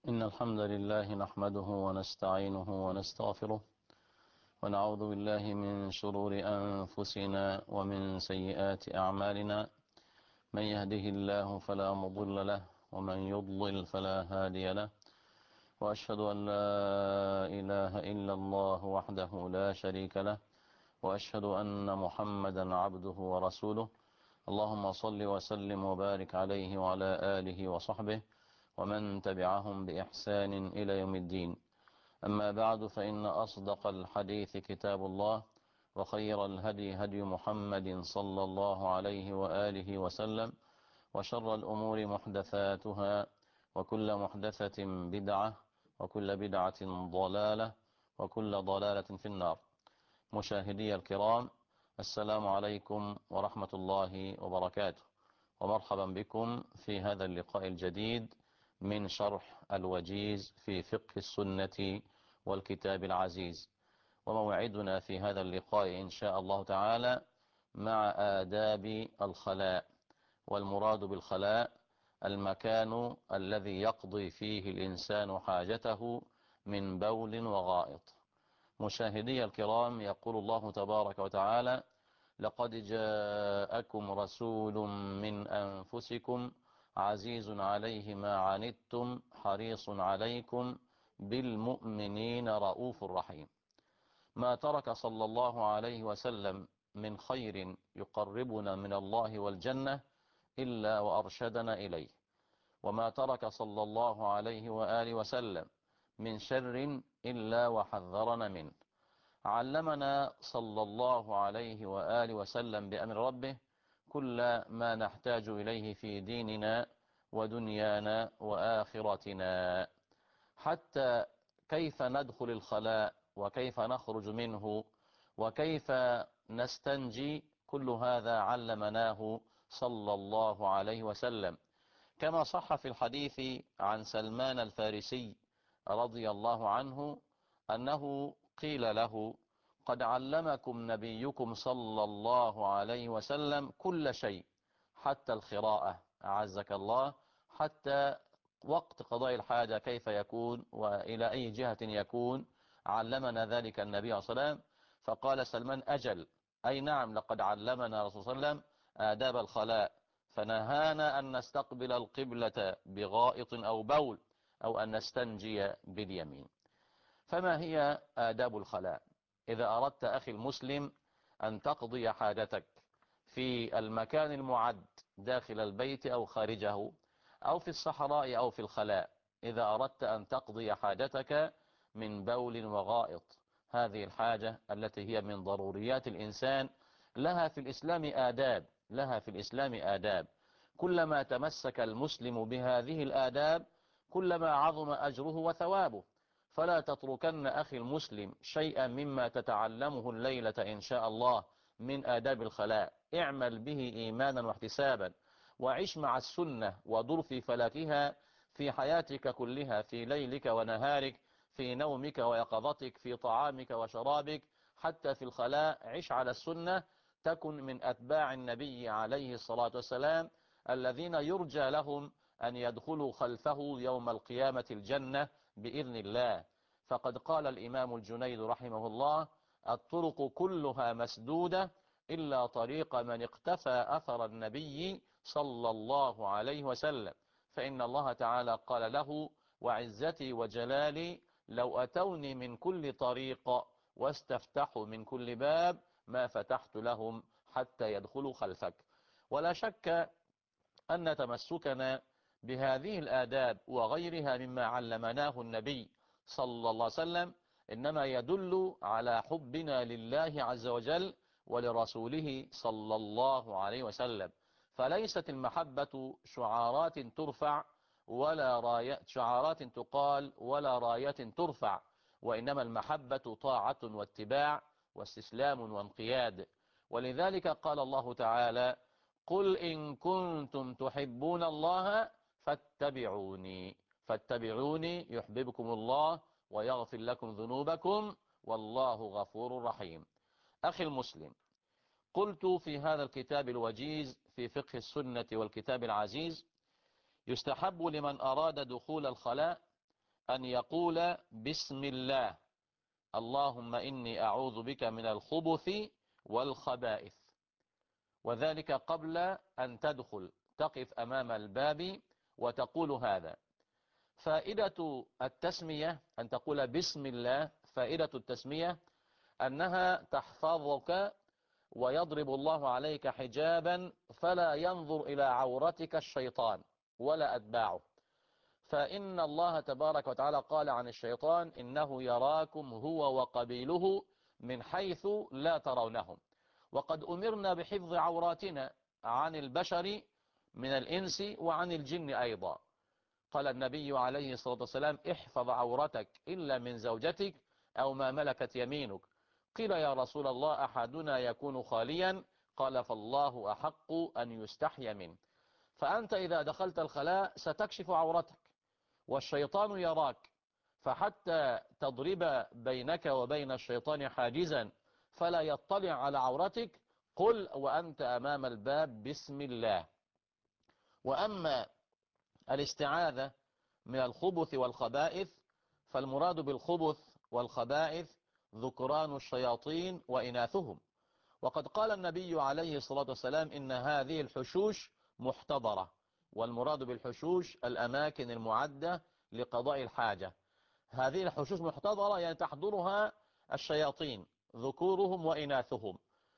إن الحمد لله نحمده ونستعينه ونستغفره ونعوذ بالله من شرور أنفسنا ومن سيئات أعمالنا. من يهده الله فلا مضل له ومن يضلل فلا هادي له، وأشهد أن لا إله إلا الله وحده لا شريك له، وأشهد أن محمدا عبده ورسوله. اللهم صل وسلم وبارك عليه وعلى آله وصحبه ومن تبعهم بإحسان إلى يوم الدين. أما بعد، فإن أصدق الحديث كتاب الله، وخير الهدي هدي محمد صلى الله عليه وآله وسلم، وشر الأمور محدثاتها، وكل محدثة بدعة، وكل بدعة ضلالة، وكل ضلالة في النار. مشاهدي الكرام، السلام عليكم ورحمة الله وبركاته، ومرحبا بكم في هذا اللقاء الجديد من شرح الوجيز في فقه السنة والكتاب العزيز. وموعدنا في هذا اللقاء إن شاء الله تعالى مع آداب الخلاء. والمراد بالخلاء المكان الذي يقضي فيه الإنسان حاجته من بول وغائط. مشاهدي الكرام، يقول الله تبارك وتعالى: لقد جاءكم رسول من أنفسكم عزيز عليه ما عنتم حريص عليكم بالمؤمنين رؤوف رحيم. ما ترك صلى الله عليه وسلم من خير يقربنا من الله والجنة إلا وأرشدنا إليه، وما ترك صلى الله عليه وآله وسلم من شر إلا وحذرنا منه. علمنا صلى الله عليه وآله وسلم بأمر ربه كل ما نحتاج إليه في ديننا ودنيانا وآخرتنا، حتى كيف ندخل الخلاء وكيف نخرج منه وكيف نستنجي، كل هذا علمناه صلى الله عليه وسلم. كما صح في الحديث عن سلمان الفارسي رضي الله عنه أنه قيل له: قد علمكم نبيكم صلى الله عليه وسلم كل شيء حتى الخراءة، أعزك الله، حتى وقت قضاء الحاجة كيف يكون وإلى أي جهة يكون، علمنا ذلك النبي صلى الله عليه وسلم. فقال سلمان: أجل، أي نعم، لقد علمنا رسول الله صلى الله عليه وسلم آداب الخلاء، فنهانا أن نستقبل القبلة بغائط أو بول، أو أن نستنجي باليمين. فما هي آداب الخلاء؟ إذا أردت أخي المسلم أن تقضي حاجتك في المكان المعد داخل البيت أو خارجه، أو في الصحراء أو في الخلاء، إذا أردت أن تقضي حاجتك من بول وغائط، هذه الحاجة التي هي من ضروريات الإنسان، لها في الإسلام آداب، لها في الإسلام آداب. كلما تمسك المسلم بهذه الآداب كلما عظم أجره وثوابه. فلا تتركن أخي المسلم شيئا مما تتعلمه الليلة إن شاء الله من آداب الخلاء، اعمل به إيمانا واحتسابا، وعش مع السنة ودر في فلكها في حياتك كلها، في ليلك ونهارك، في نومك ويقظتك، في طعامك وشرابك، حتى في الخلاء عش على السنة، تكن من أتباع النبي عليه الصلاة والسلام الذين يرجى لهم أن يدخلوا خلفه يوم القيامة الجنة بإذن الله. فقد قال الإمام الجنيد رحمه الله: الطرق كلها مسدودة إلا طريق من اقتفى أثر النبي صلى الله عليه وسلم، فإن الله تعالى قال له: وعزتي وجلالي لو أتوني من كل طريق واستفتحوا من كل باب ما فتحت لهم حتى يدخلوا خلفك. ولا شك أن تمسكنا بهذه الآداب وغيرها مما علمناه النبي صلى الله عليه وسلم إنما يدل على حبنا لله عز وجل ولرسوله صلى الله عليه وسلم. فليست المحبة شعارات ترفع ولا رايات، شعارات تقال ولا رايات ترفع، وإنما المحبة طاعة واتباع واستسلام وانقياد. ولذلك قال الله تعالى: قل إن كنتم تحبون الله فاتبعوني، فاتبعوني يحببكم الله ويغفر لكم ذنوبكم والله غفور رحيم. أخي المسلم، قلت في هذا الكتاب الوجيز في فقه السنة والكتاب العزيز: يستحب لمن أراد دخول الخلاء أن يقول بسم الله، اللهم إني أعوذ بك من الخبث والخبائث، وذلك قبل أن تدخل، تقف أمام الباب وتقول هذا. فائدة التسمية أن تقول بسم الله، فائدة التسمية أنها تحفظك ويضرب الله عليك حجابا فلا ينظر إلى عورتك الشيطان ولا أتباعه. فإن الله تبارك وتعالى قال عن الشيطان إنه يراكم هو وقبيله من حيث لا ترونهم. وقد أمرنا بحفظ عوراتنا عن البشر من الإنس وعن الجن أيضا. قال النبي عليه الصلاة والسلام احفظ عورتك إلا من زوجتك أو ما ملكت يمينك. قيل يا رسول الله أحدنا يكون خاليا؟ قال فالله أحق أن يستحي منه. فأنت إذا دخلت الخلاء ستكشف عورتك والشيطان يراك، فحتى تضرب بينك وبين الشيطان حاجزا فلا يطلع على عورتك، قل وأنت أمام الباب بسم الله. وأما الاستعاذة من الخبث والخبائث فالمراد بالخبث والخبائث ذكران الشياطين وإناثهم. وقد قال النبي عليه الصلاة والسلام إن هذه الحشوش محتضرة، والمراد بالحشوش الأماكن المعدة لقضاء الحاجة. هذه الحشوش محتضرة يعني تحضرها الشياطين ذكورهم وإناثهم،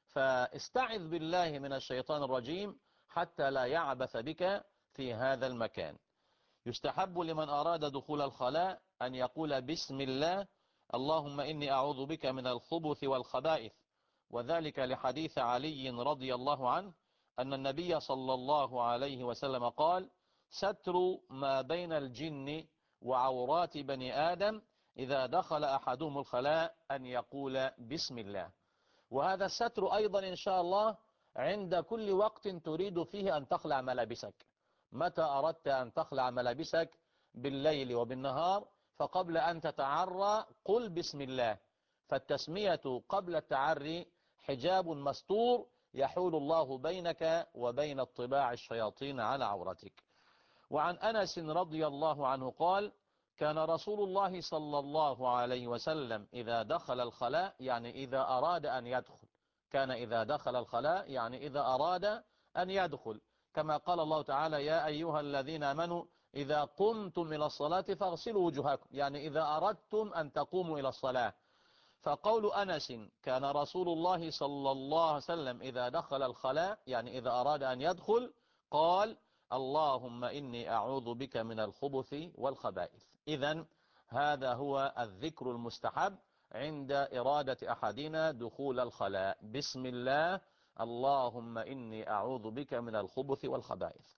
فاستعذ بالله من الشيطان الرجيم حتى لا يعبث بك في هذا المكان. يستحب لمن أراد دخول الخلاء أن يقول بسم الله اللهم إني أعوذ بك من الخبث والخبائث، وذلك لحديث علي رضي الله عنه أن النبي صلى الله عليه وسلم قال ستر ما بين الجن وعورات بني آدم إذا دخل أحدهم الخلاء أن يقول بسم الله. وهذا الستر أيضا إن شاء الله عند كل وقت تريد فيه أن تخلع ملابسك. متى أردت أن تخلع ملابسك بالليل وبالنهار فقبل أن تتعرى قل بسم الله. فالتسمية قبل التعري حجاب مستور يحول الله بينك وبين اطلاع الشياطين على عورتك. وعن أنس رضي الله عنه قال كان رسول الله صلى الله عليه وسلم إذا دخل الخلاء يعني إذا أراد أن يدخل، كان إذا دخل الخلاء يعني إذا أراد أن يدخل، كما قال الله تعالى يا أيها الذين آمنوا إذا قمتم إلى الصلاة فاغسلوا وجوهكم، يعني إذا أردتم أن تقوموا إلى الصلاة. فقول أنس كان رسول الله صلى الله عليه وسلم إذا دخل الخلاء يعني إذا أراد أن يدخل قال اللهم إني أعوذ بك من الخبث والخبائث. إذن هذا هو الذكر المستحب عند إرادة أحدنا دخول الخلاء، بسم الله اللهم إني أعوذ بك من الخبث والخبائث.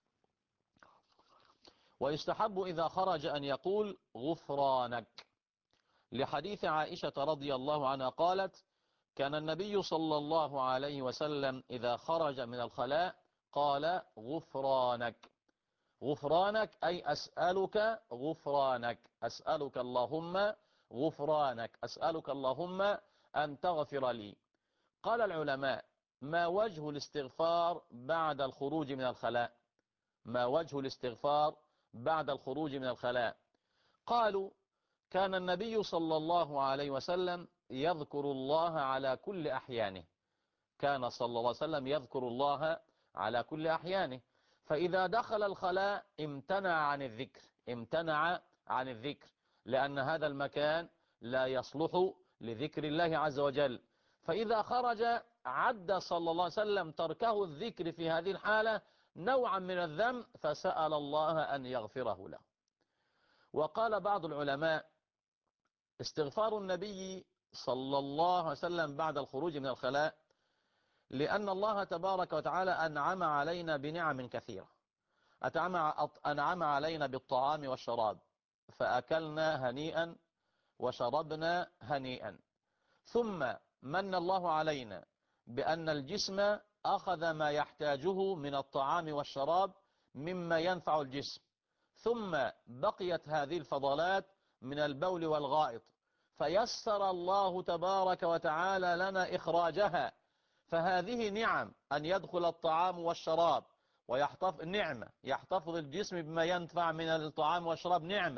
ويستحب إذا خرج أن يقول غفرانك، لحديث عائشة رضي الله عنها قالت كان النبي صلى الله عليه وسلم إذا خرج من الخلاء قال غفرانك. غفرانك أي أسألك غفرانك، أسألك اللهم غفرانك، أسألك اللهم أن تغفر لي. قال العلماء ما وجه الاستغفار بعد الخروج من الخلاء؟ ما وجه الاستغفار بعد الخروج من الخلاء؟ قالوا كان النبي صلى الله عليه وسلم يذكر الله على كل أحيانه، كان صلى الله عليه وسلم يذكر الله على كل أحيانه، فإذا دخل الخلاء امتنع عن الذكر، امتنع عن الذكر لأن هذا المكان لا يصلح لذكر الله عز وجل. فإذا خرج عد صلى الله عليه وسلم تركه الذكر في هذه الحالة نوعا من الذنب فسأل الله أن يغفره له. وقال بعض العلماء استغفار النبي صلى الله عليه وسلم بعد الخروج من الخلاء لأن الله تبارك وتعالى أنعم علينا بنعم كثيرة، أنعم علينا بالطعام والشراب فأكلنا هنيئا وشربنا هنيئا، ثم من الله علينا بأن الجسم أخذ ما يحتاجه من الطعام والشراب مما ينفع الجسم، ثم بقيت هذه الفضلات من البول والغائط فيسر الله تبارك وتعالى لنا إخراجها. فهذه نعم أن يدخل الطعام والشراب ويحتفظ، نعمة يحتفظ الجسم بما ينفع من الطعام والشراب نعمة،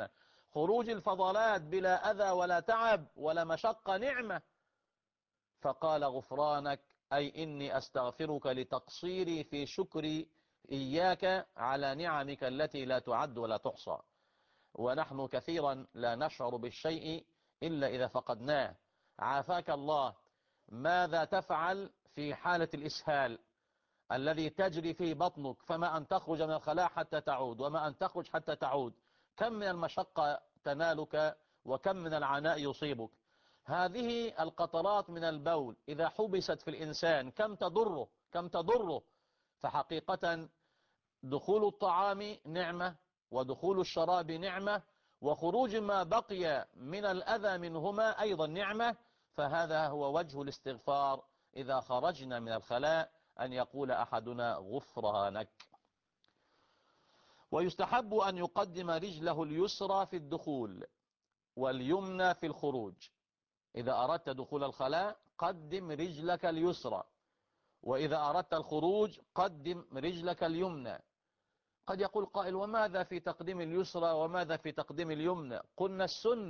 خروج الفضلات بلا أذى ولا تعب ولا مشقة نعمة. فقال غفرانك، أي إني أستغفرك لتقصيري في شكري إياك على نعمك التي لا تعد ولا تحصى. ونحن كثيرا لا نشعر بالشيء إلا إذا فقدناه. عافاك الله، ماذا تفعل في حالة الإسهال الذي تجري فيه بطنك، فما أن تخرج من الخلاء حتى تعود، وما أن تخرج حتى تعود؟ كم من المشقة تنالك، وكم من العناء يصيبك. هذه القطرات من البول إذا حبست في الإنسان كم تضره، كم تضره. فحقيقة دخول الطعام نعمة، ودخول الشراب نعمة، وخروج ما بقي من الأذى منهما أيضا نعمة. فهذا هو وجه الاستغفار إذا خرجنا من الخلاء، أن يقول أحدنا غفرانك. ويستحب أن يقدم رجله اليسرى في الدخول واليمنى في الخروج. إذا أردت دخول الخلاء قدم رجلك اليسرى، وإذا أردت الخروج قدم رجلك اليمنى. قد يقول قائل: وماذا في تقديم اليسرى وماذا في تقديم اليمنى؟ قلنا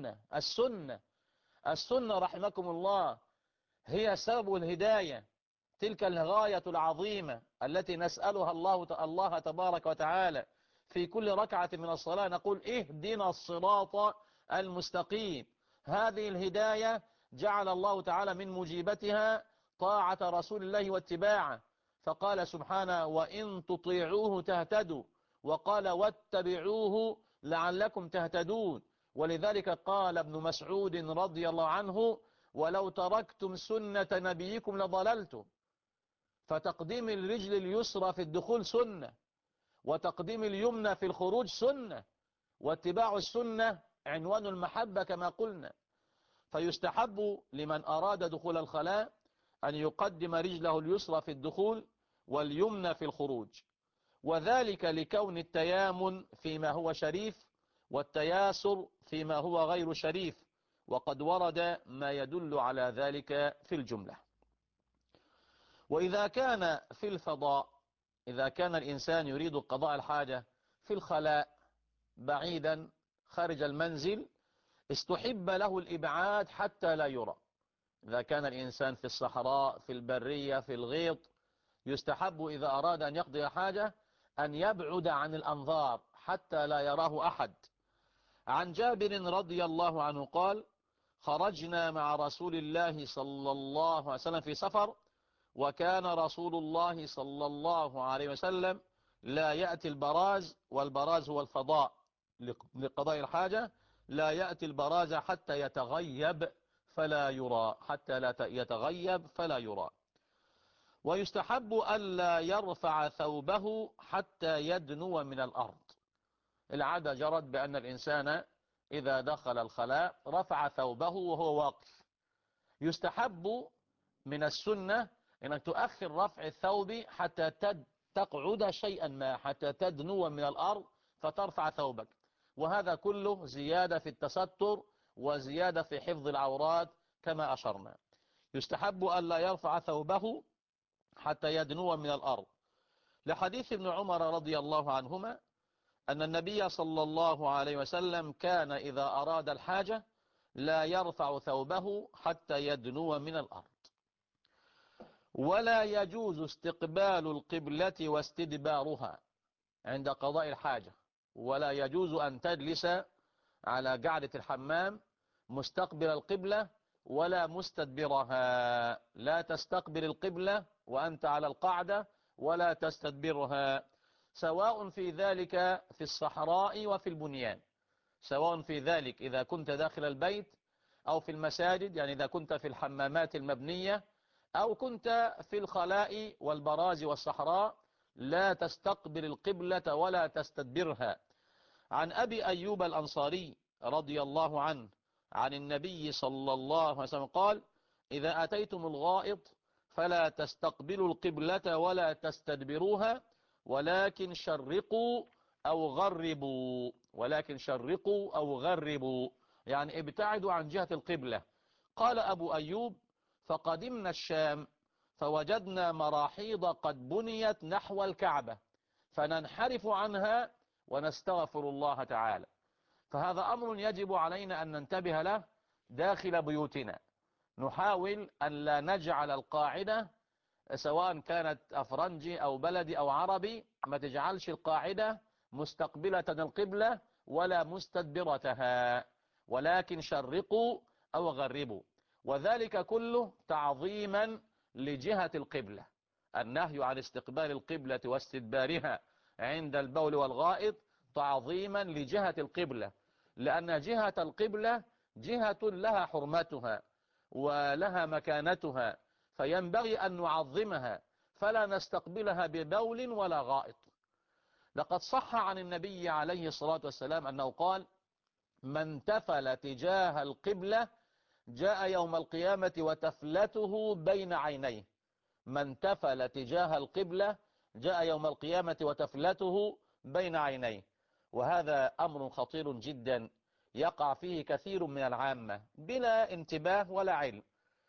السنة رحمكم الله هي سبب الهداية، تلك الغاية العظيمة التي نسألها الله تبارك وتعالى في كل ركعة من الصلاة، نقول: اهدنا الصراط المستقيم. هذه الهداية جعل الله تعالى من مجيبتها طاعة رسول الله واتباعه، فقال سبحانه: وإن تطيعوه تهتدوا، وقال: واتبعوه لعلكم تهتدون. ولذلك قال ابن مسعود رضي الله عنه: ولو تركتم سنة نبيكم لضللتم. فتقديم الرجل اليسرى في الدخول سنة، وتقديم اليمنى في الخروج سنة، واتباع السنة عنوان المحبة كما قلنا. فيستحب لمن أراد دخول الخلاء أن يقدم رجله اليسرى في الدخول واليمنى في الخروج، وذلك لكون التيامن فيما هو شريف والتياسر فيما هو غير شريف، وقد ورد ما يدل على ذلك في الجملة. وإذا كان في الفضاء، إذا كان الإنسان يريد قضاء الحاجة في الخلاء بعيدا خارج المنزل، استحب له الإبعاد حتى لا يرى. إذا كان الإنسان في الصحراء، في البرية، في الغيط، يستحب إذا أراد أن يقضي حاجة أن يبعد عن الأنظار حتى لا يراه أحد. عن جابر رضي الله عنه قال: خرجنا مع رسول الله صلى الله عليه وسلم في سفر، وكان رسول الله صلى الله عليه وسلم لا يأتي البراز، والبراز هو الفضاء لقضاء الحاجة، لا يأتي البراز حتى يتغيب فلا يرى، حتى لا يتغيب فلا يرى. ويستحب ألا يرفع ثوبه حتى يدنو من الأرض. العادة جرت بأن الإنسان إذا دخل الخلاء رفع ثوبه وهو واقف. يستحب من السنة أنك تؤخر رفع الثوب حتى تقعد شيئا ما، حتى تدنو من الأرض فترفع ثوبك. وهذا كله زيادة في التستر وزيادة في حفظ العورات كما أشرنا. يستحب ألا يرفع ثوبه حتى يدنو من الأرض، لحديث ابن عمر رضي الله عنهما أن النبي صلى الله عليه وسلم كان إذا أراد الحاجة لا يرفع ثوبه حتى يدنو من الأرض. ولا يجوز استقبال القبلة واستدبارها عند قضاء الحاجة، ولا يجوز أن تجلس على قعدة الحمام مستقبل القبلة ولا مستدبرها. لا تستقبل القبلة وأنت على القعدة، ولا تستدبرها، سواء في ذلك في الصحراء وفي البنيان، سواء في ذلك إذا كنت داخل البيت أو في المساجد، يعني إذا كنت في الحمامات المبنية أو كنت في الخلاء والبراز والصحراء، لا تستقبل القبلة ولا تستدبرها. عن أبي أيوب الأنصاري رضي الله عنه عن النبي صلى الله عليه وسلم قال: إذا أتيتم الغائط فلا تستقبلوا القبلة ولا تستدبروها، ولكن شرقوا أو غربوا، ولكن شرقوا أو غربوا، يعني ابتعدوا عن جهة القبلة. قال أبو أيوب: فقدمنا الشام فوجدنا مراحيض قد بنيت نحو الكعبة، فننحرف عنها ونستغفر الله تعالى. فهذا أمر يجب علينا أن ننتبه له داخل بيوتنا. نحاول أن لا نجعل القاعدة، سواء كانت أفرنجي أو بلدي أو عربي، ما تجعلش القاعدة مستقبلة القبلة ولا مستدبرتها، ولكن شرقوا أو غربوا، وذلك كله تعظيما لجهة القبلة. النهي عن استقبال القبلة واستدبارها عند البول والغائط تعظيما لجهة القبلة، لأن جهة القبلة جهة لها حرمتها ولها مكانتها، فينبغي أن نعظمها فلا نستقبلها ببول ولا غائط. لقد صح عن النبي عليه الصلاة والسلام أنه قال: من تفل تجاه القبلة جاء يوم القيامة وتفلته بين عينيه. من تفل تجاه القبلة جاء يوم القيامة وتفلته بين عينيه. وهذا أمر خطير جدا يقع فيه كثير من العامة بلا انتباه ولا علم.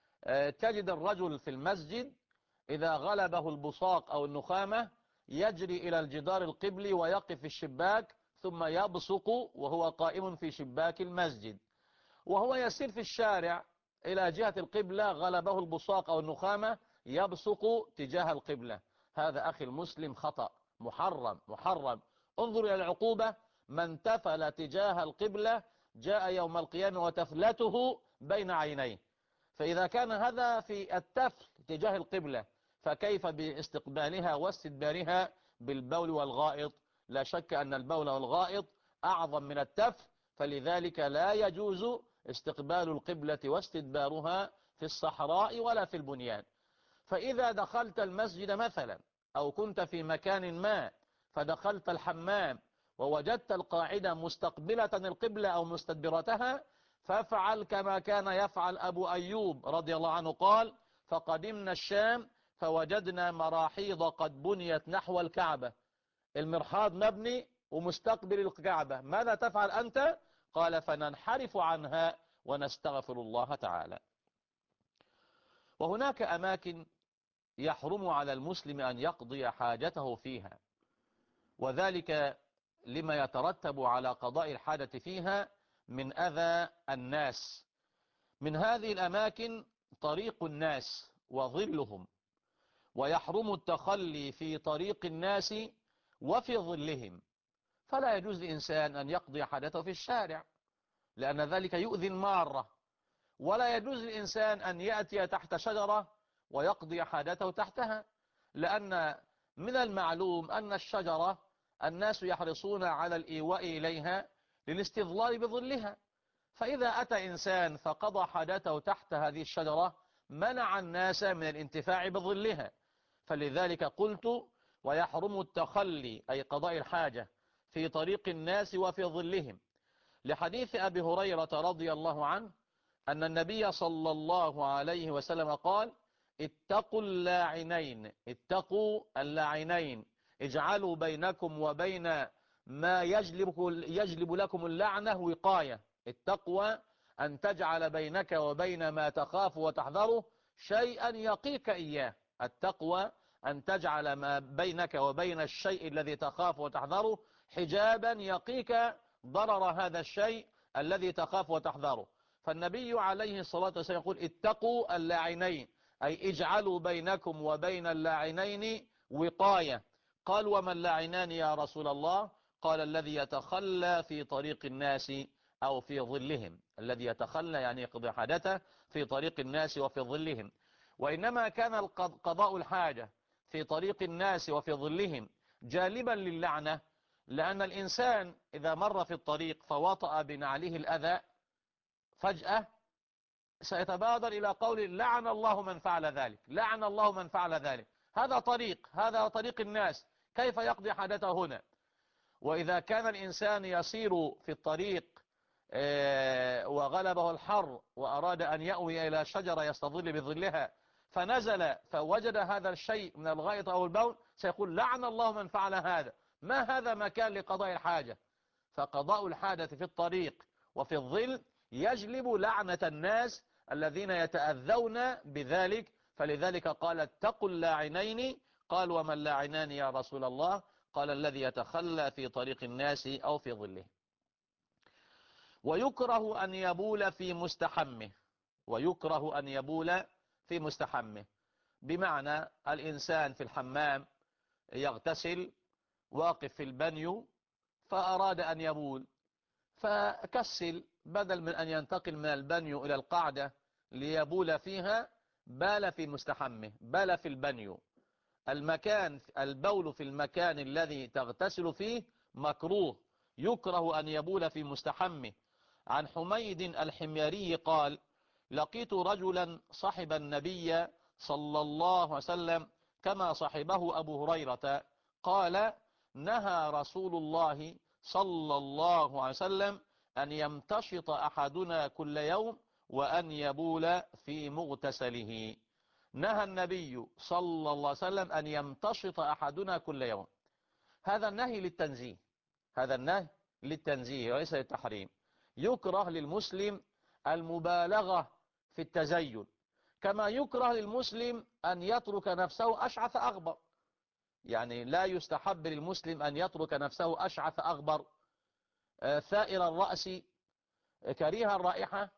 تجد الرجل في المسجد إذا غلبه البصاق أو النخامة يجري إلى الجدار القبلي ويقف في الشباك، ثم يبصق وهو قائم في شباك المسجد، وهو يسير في الشارع إلى جهة القبلة غلبه البصاق أو النخامة يبصق تجاه القبلة. هذا أخي المسلم خطأ، محرم محرم. انظر إلى العقوبة: من تفل تجاه القبلة جاء يوم القيامة وتفلته بين عينيه. فإذا كان هذا في التفل تجاه القبلة، فكيف باستقبالها واستدبارها بالبول والغائط؟ لا شك أن البول والغائط أعظم من التفل، فلذلك لا يجوز استقبال القبلة واستدبارها في الصحراء ولا في البنيان. فإذا دخلت المسجد مثلا أو كنت في مكان ما فدخلت الحمام ووجدت القاعدة مستقبلة القبلة أو مستدبرتها، فافعل كما كان يفعل أبو أيوب رضي الله عنه، قال: فقدمنا الشام فوجدنا مراحيض قد بنيت نحو الكعبة. المرحاض مبني ومستقبل الكعبة، ماذا تفعل أنت؟ قال: فننحرف عنها ونستغفر الله تعالى. وهناك أماكن يحرم على المسلم أن يقضي حاجته فيها، وذلك لما يترتب على قضاء الحاجة فيها من أذى الناس. من هذه الأماكن طريق الناس وظلهم، ويحرم التخلي في طريق الناس وفي ظلهم. فلا يجوز لإنسان أن يقضي حاجته في الشارع لأن ذلك يؤذي المارة، ولا يجوز للإنسان أن يأتي تحت شجرة ويقضي حاجته تحتها، لأن من المعلوم أن الشجرة الناس يحرصون على الإيواء إليها للاستظلال بظلها، فإذا أتى إنسان فقضى حاجته تحت هذه الشجرة منع الناس من الانتفاع بظلها. فلذلك قلت: ويحرم التخلي أي قضاء الحاجة في طريق الناس وفي ظلهم، لحديث أبي هريرة رضي الله عنه أن النبي صلى الله عليه وسلم قال: اتقوا اللاعنين، اتقوا اللاعنين، اجعلوا بينكم وبين ما يجلب لكم اللعنة وقاية. التقوى أن تجعل بينك وبين ما تخاف وتحذره شيئا يقيك إياه. التقوى أن تجعل ما بينك وبين الشيء الذي تخاف وتحذره حجابا يقيك ضرر هذا الشيء الذي تخاف وتحذره. فالنبي عليه الصلاة والسلام يقول: اتقوا اللاعنين، أي اجعلوا بينكم وبين اللاعنين وقاية. قال: وما اللاعنان يا رسول الله؟ قال: الذي يتخلى في طريق الناس أو في ظلهم. الذي يتخلى يعني يقضي حاجته في طريق الناس وفي ظلهم. وإنما كان قضاء الحاجة في طريق الناس وفي ظلهم جالبا للعنة، لأن الإنسان إذا مر في الطريق فوطأ بنعله الأذى فجأة سيتبادر إلى قول: لعن الله من فعل ذلك، لعن الله من فعل ذلك. هذا طريق الناس، كيف يقضي حاجته هنا؟ وإذا كان الإنسان يسير في الطريق وغلبه الحر وأراد أن يأوي إلى شجرة يستظل بظلها فنزل فوجد هذا الشيء من الغائط أو البول، سيقول: لعن الله من فعل هذا. ما هذا مكان لقضاء الحاجة؟ فقضاء الحاجة في الطريق وفي الظل يجلب لعنة الناس الذين يتأذون بذلك. فلذلك قال: اتقوا اللاعنين. قال: وما اللاعنان يا رسول الله؟ قال: الذي يتخلى في طريق الناس أو في ظله. ويكره أن يبول في مستحمه، ويكره أن يبول في مستحمه، بمعنى الإنسان في الحمام يغتسل واقف في البانيو فأراد أن يبول، فكسل بدل من أن ينتقل من البانيو إلى القاعدة ليبول فيها، بال في مستحمه، بال في البانيو. البول في المكان الذي تغتسل فيه مكروه، يكره أن يبول في مستحمه. عن حميد الحميري قال: لقيت رجلا صحب النبي صلى الله عليه وسلم كما صحبه أبو هريرة، قال: نهى رسول الله صلى الله عليه وسلم أن يمتشط أحدنا كل يوم وأن يبول في مغتسله. نهى النبي صلى الله عليه وسلم أن يمتشط أحدنا كل يوم. هذا النهي للتنزيه، هذا النهي للتنزيه وليس للتحريم. يكره للمسلم المبالغة في التزين، كما يكره للمسلم أن يترك نفسه أشعث أغبر. يعني لا يستحب للمسلم أن يترك نفسه أشعث أغبر، ثائر الرأس، كريه الرائحة.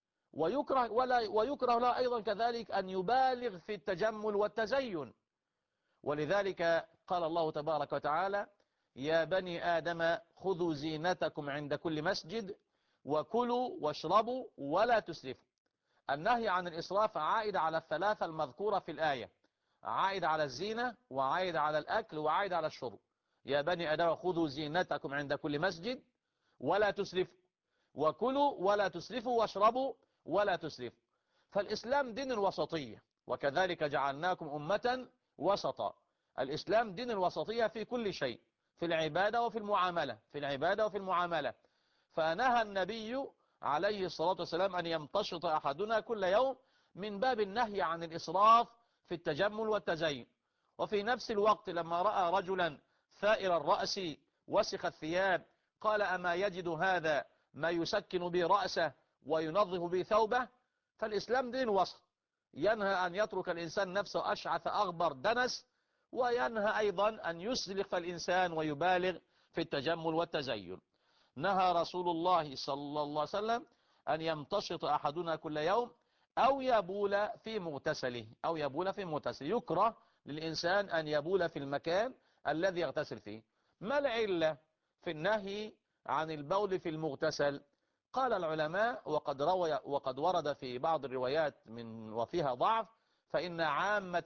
ويكره له أيضا كذلك أن يبالغ في التجمل والتزين. ولذلك قال الله تبارك وتعالى: يا بني آدم خذوا زينتكم عند كل مسجد وكلوا واشربوا ولا تسرفوا. النهي عن الإسراف عائد على الثلاثة المذكورة في الآية، عائد على الزينة وعائد على الأكل وعائد على الشرب. يا بني آدم خذوا زينتكم عند كل مسجد ولا تسرفوا، وكلوا ولا تسرفوا، واشربوا ولا تسرفوا. فالإسلام دين الوسطية، وكذلك جعلناكم أمة وسطا. الإسلام دين الوسطية في كل شيء، في العبادة وفي المعاملة، في العبادة وفي المعاملة. فنهى النبي عليه الصلاة والسلام أن يمتشط أحدنا كل يوم، من باب النهي عن الإسراف في التجمل والتزين. وفي نفس الوقت لما رأى رجلا ثائر الرأس وسخ الثياب قال: أما يجد هذا ما يسكن به رأسه وينظف به ثوبه؟ فالإسلام دين وسط، ينهى أن يترك الإنسان نفسه أشعث أغبر دنس، وينهى أيضا أن يسرف الإنسان ويبالغ في التجمل والتزين. نهى رسول الله صلى الله عليه وسلم أن يمتشط أحدنا كل يوم أو يبول في مغتسله، أو يبول في مغتسله. يكره للإنسان أن يبول في المكان الذي يغتسل فيه. ما العلة في النهي عن البول في المغتسل؟ قال العلماء: وقد ورد في بعض الروايات وفيها ضعف، فإن عامة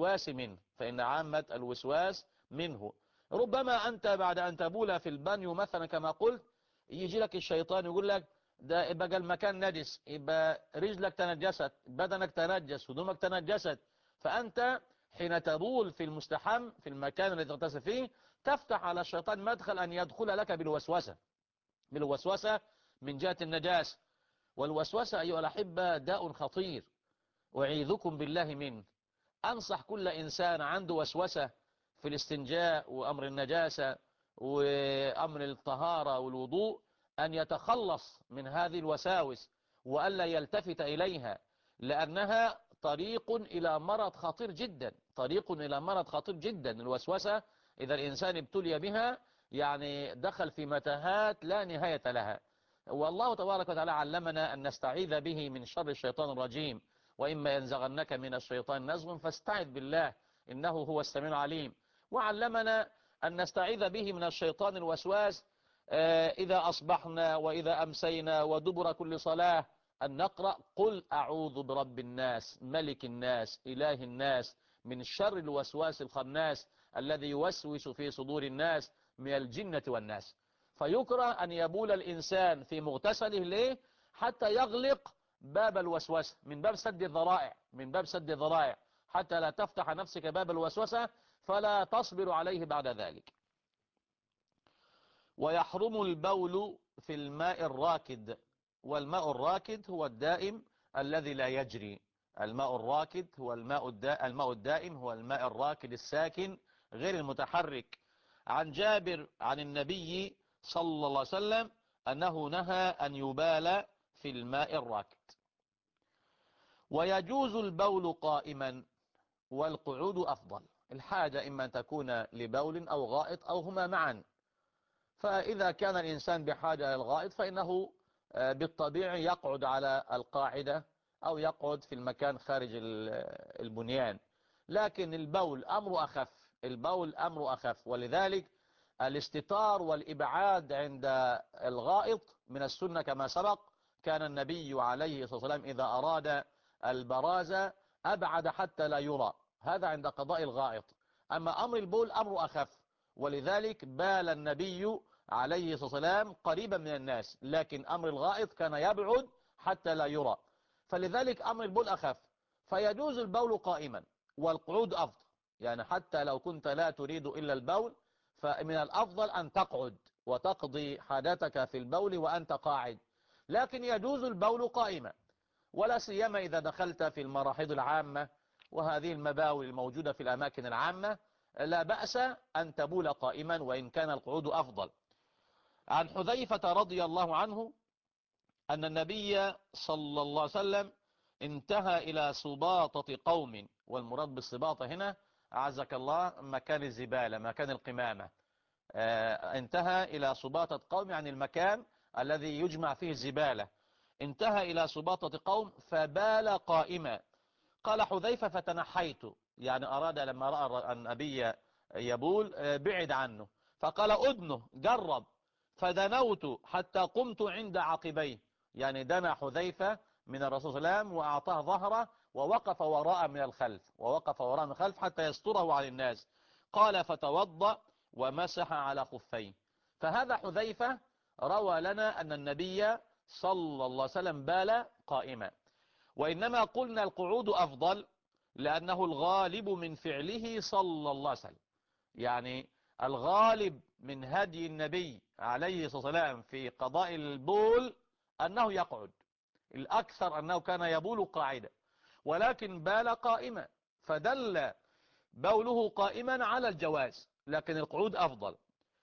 الوسواس منه. ربما أنت بعد أن تبول في البانيو مثلا كما قلت، يجي لك الشيطان يقول لك: ده يبقى المكان نجس، يبقى رجلك تنجست، بدنك تنجس، هدومك تنجست. فأنت حين تبول في المستحم في المكان الذي تغتسل فيه، تفتح على الشيطان مدخل أن يدخل لك بالوسوسة من جهة النجاسة. والوسوسة أيها الأحبة داء خطير، أعيذكم بالله منه. أنصح كل إنسان عنده وسوسة في الاستنجاء وأمر النجاسة وأمر الطهارة والوضوء أن يتخلص من هذه الوساوس وألا يلتفت إليها، لأنها طريق إلى مرض خطير جدا، طريق إلى مرض خطير جدا. الوسوسة إذا الإنسان ابتلي بها يعني دخل في متاهات لا نهاية لها. والله تبارك وتعالى علمنا أن نستعيذ به من شر الشيطان الرجيم: وإما ينزغنك من الشيطان نزغ فاستعذ بالله إنه هو السميع العليم. وعلمنا أن نستعيذ به من الشيطان الوسواس إذا أصبحنا وإذا أمسينا ودبر كل صلاة، أن نقرأ: قل أعوذ برب الناس ملك الناس إله الناس من شر الوسواس الخناس الذي يوسوس في صدور الناس من الجنة والناس. فيكره أن يبول الإنسان في مغتسله. ليه؟ حتى يغلق باب الوسوسة، من باب سد الذرائع، من باب سد الذرائع، حتى لا تفتح نفسك باب الوسوسة فلا تصبر عليه بعد ذلك. ويحرم البول في الماء الراكد، والماء الراكد هو الدائم الذي لا يجري. الماء الراكد هو الماء الدائم هو الماء الراكد الساكن غير المتحرك. عن جابر عن النبي صلى الله عليه وسلم أنه نهى أن يبال في الماء الراكد. ويجوز البول قائما، والقعود أفضل. الحاجة إما أن تكون لبول أو غائط أو هما معا. فإذا كان الإنسان بحاجة إلى الغائط فإنه بالطبيعي يقعد على القاعدة أو يقعد في المكان خارج البنيان. لكن البول أمر أخف، البول أمر أخف، ولذلك الاستتار والإبعاد عند الغائط من السنة كما سبق. كان النبي عليه الصلاة والسلام إذا أراد البراز أبعد حتى لا يرى، هذا عند قضاء الغائط. أما أمر البول أمر أخف، ولذلك بال النبي عليه الصلاة والسلام قريبا من الناس، لكن أمر الغائط كان يبعد حتى لا يرى، فلذلك أمر البول أخف. فيجوز البول قائما والقعود أفضل، يعني حتى لو كنت لا تريد إلا البول فمن الأفضل أن تقعد وتقضي حاجتك في البول وأنت قاعد، لكن يجوز البول قائما، ولا سيما إذا دخلت في المراحيض العامة وهذه المباول الموجودة في الأماكن العامة، لا بأس أن تبول قائما وإن كان القعود أفضل. عن حذيفة رضي الله عنه أن النبي صلى الله عليه وسلم انتهى إلى سباطة قوم، والمراد بالسباطة هنا أعزك الله مكان الزبالة، مكان القمامة. انتهى إلى سباطة قوم يعني المكان الذي يجمع فيه الزبالة. انتهى إلى سباطة قوم فبال قائما. قال حذيفة فتنحيت، يعني أراد لما رأى النبي يبول بعد عنه، فقال أدنه جرب، فدنوت حتى قمت عند عقبيه، يعني دنا حذيفة من الرسول صلى الله عليه وسلم وأعطاه ظهره ووقف وراء من الخلف، ووقف وراء من الخلف حتى يستره عن الناس. قال فتوضأ ومسح على خفيه. فهذا حذيفة روى لنا أن النبي صلى الله عليه وسلم بال قائما، وإنما قلنا القعود أفضل لأنه الغالب من فعله صلى الله عليه وسلم، يعني الغالب من هدي النبي عليه الصلاة والسلام في قضاء البول أنه يقعد، الأكثر أنه كان يبول قاعدا، ولكن بال قائما، فدل بوله قائما على الجواز، لكن القعود أفضل.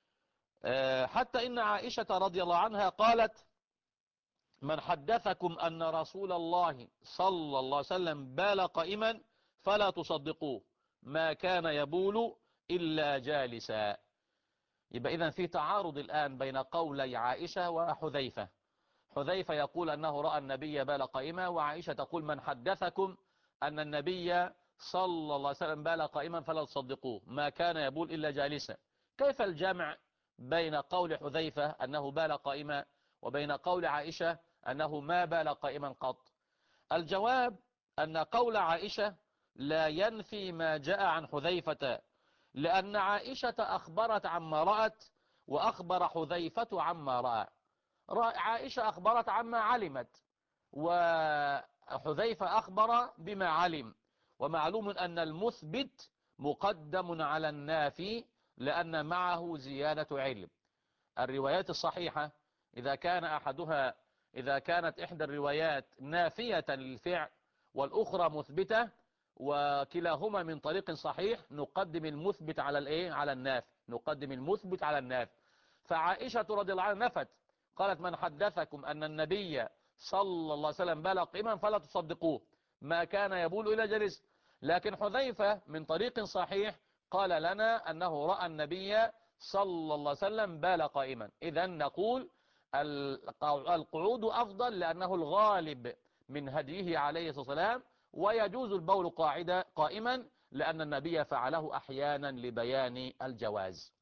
حتى إن عائشة رضي الله عنها قالت من حدثكم أن رسول الله صلى الله عليه وسلم بال قائما فلا تصدقوه، ما كان يبول إلا جالسا. يبقى إذن في تعارض الآن بين قولي عائشة وحذيفة. حذيفة يقول أنه رأى النبي بال قائما، وعائشة تقول من حدثكم أن النبي صلى الله عليه وسلم بال قائما فلا تصدقوه، ما كان يبول إلا جالسا. كيف الجمع بين قول حذيفة أنه بال قائما وبين قول عائشة أنه ما بال قائما قط؟ الجواب أن قول عائشة لا ينفي ما جاء عن حذيفة، لأن عائشة أخبرت عما رأت وأخبر حذيفة عما رأى. عائشة أخبرت عما علمت وحذيفة أخبر بما علم، ومعلوم أن المثبت مقدم على النافي لأن معه زيادة علم. الروايات الصحيحة إذا كانت إحدى الروايات نافية للفعل والأخرى مثبتة وكلاهما من طريق صحيح، نقدم المثبت على النافي، نقدم المثبت على النافي. فعائشة رضي الله عنها نفت، قالت من حدثكم أن النبي صلى الله عليه وسلم بال قائما فلا تصدقوه، ما كان يبول إلى جلس. لكن حذيفة من طريق صحيح قال لنا أنه رأى النبي صلى الله عليه وسلم بال قائما. إذن نقول القعود أفضل لأنه الغالب من هديه عليه الصلاة والسلام، ويجوز البول قائما لأن النبي فعله أحيانا لبيان الجواز.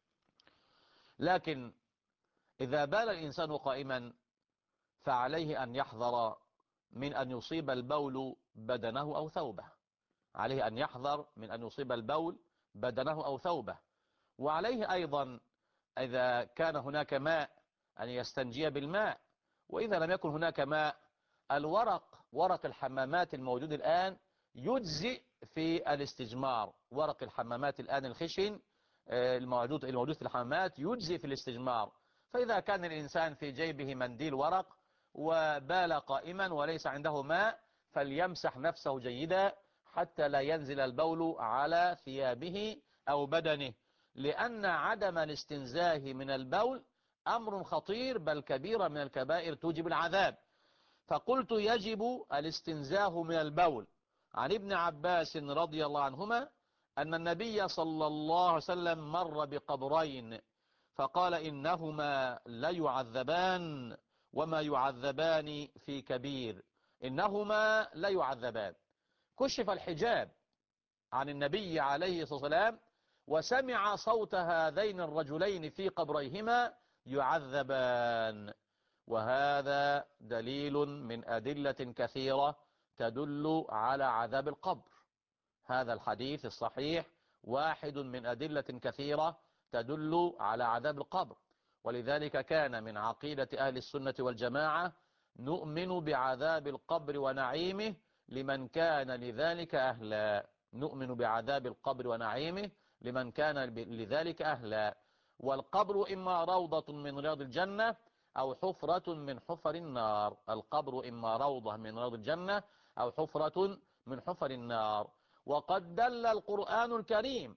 لكن إذا بال الإنسان قائما فعليه أن يحذر من أن يصيب البول بدنه أو ثوبه، عليه أن يحذر من أن يصيب البول بدنه أو ثوبه. وعليه أيضا إذا كان هناك ماء أن يستنجي بالماء، وإذا لم يكن هناك ماء ورق الحمامات الموجود الآن يجزئ في الاستجمار. ورق الحمامات الآن الخشن الموجود في الحمامات يجزئ في الاستجمار. فإذا كان الإنسان في جيبه منديل ورق وبال قائما وليس عنده ماء فليمسح نفسه جيدا حتى لا ينزل البول على ثيابه أو بدنه، لأن عدم الاستنزاه من البول أمر خطير بل كبيرة من الكبائر توجب العذاب. فقلت يجب الاستنزاه من البول. عن ابن عباس رضي الله عنهما أن النبي صلى الله عليه وسلم مر بقبرين فقال إنهما ليعذبان وما يعذبان في كبير إنهما لا يعذبان. كشف الحجاب عن النبي عليه الصلاة والسلام وسمع صوت هذين الرجلين في قبريهما يعذبان، وهذا دليل من أدلة كثيرة تدل على عذاب القبر. هذا الحديث الصحيح واحد من أدلة كثيرة تدل على عذاب القبر، ولذلك كان من عقيدة أهل السنة والجماعة نؤمن بعذاب القبر ونعيمه لمن كان لذلك أهلا. نؤمن بعذاب القبر ونعيمه لمن كان لذلك أهلا. والقبر إما روضة من رياض الجنة أو حفرة من حفر النار. القبر إما روضة من رياض الجنة أو حفرة من حفر النار. وقد دل القرآن الكريم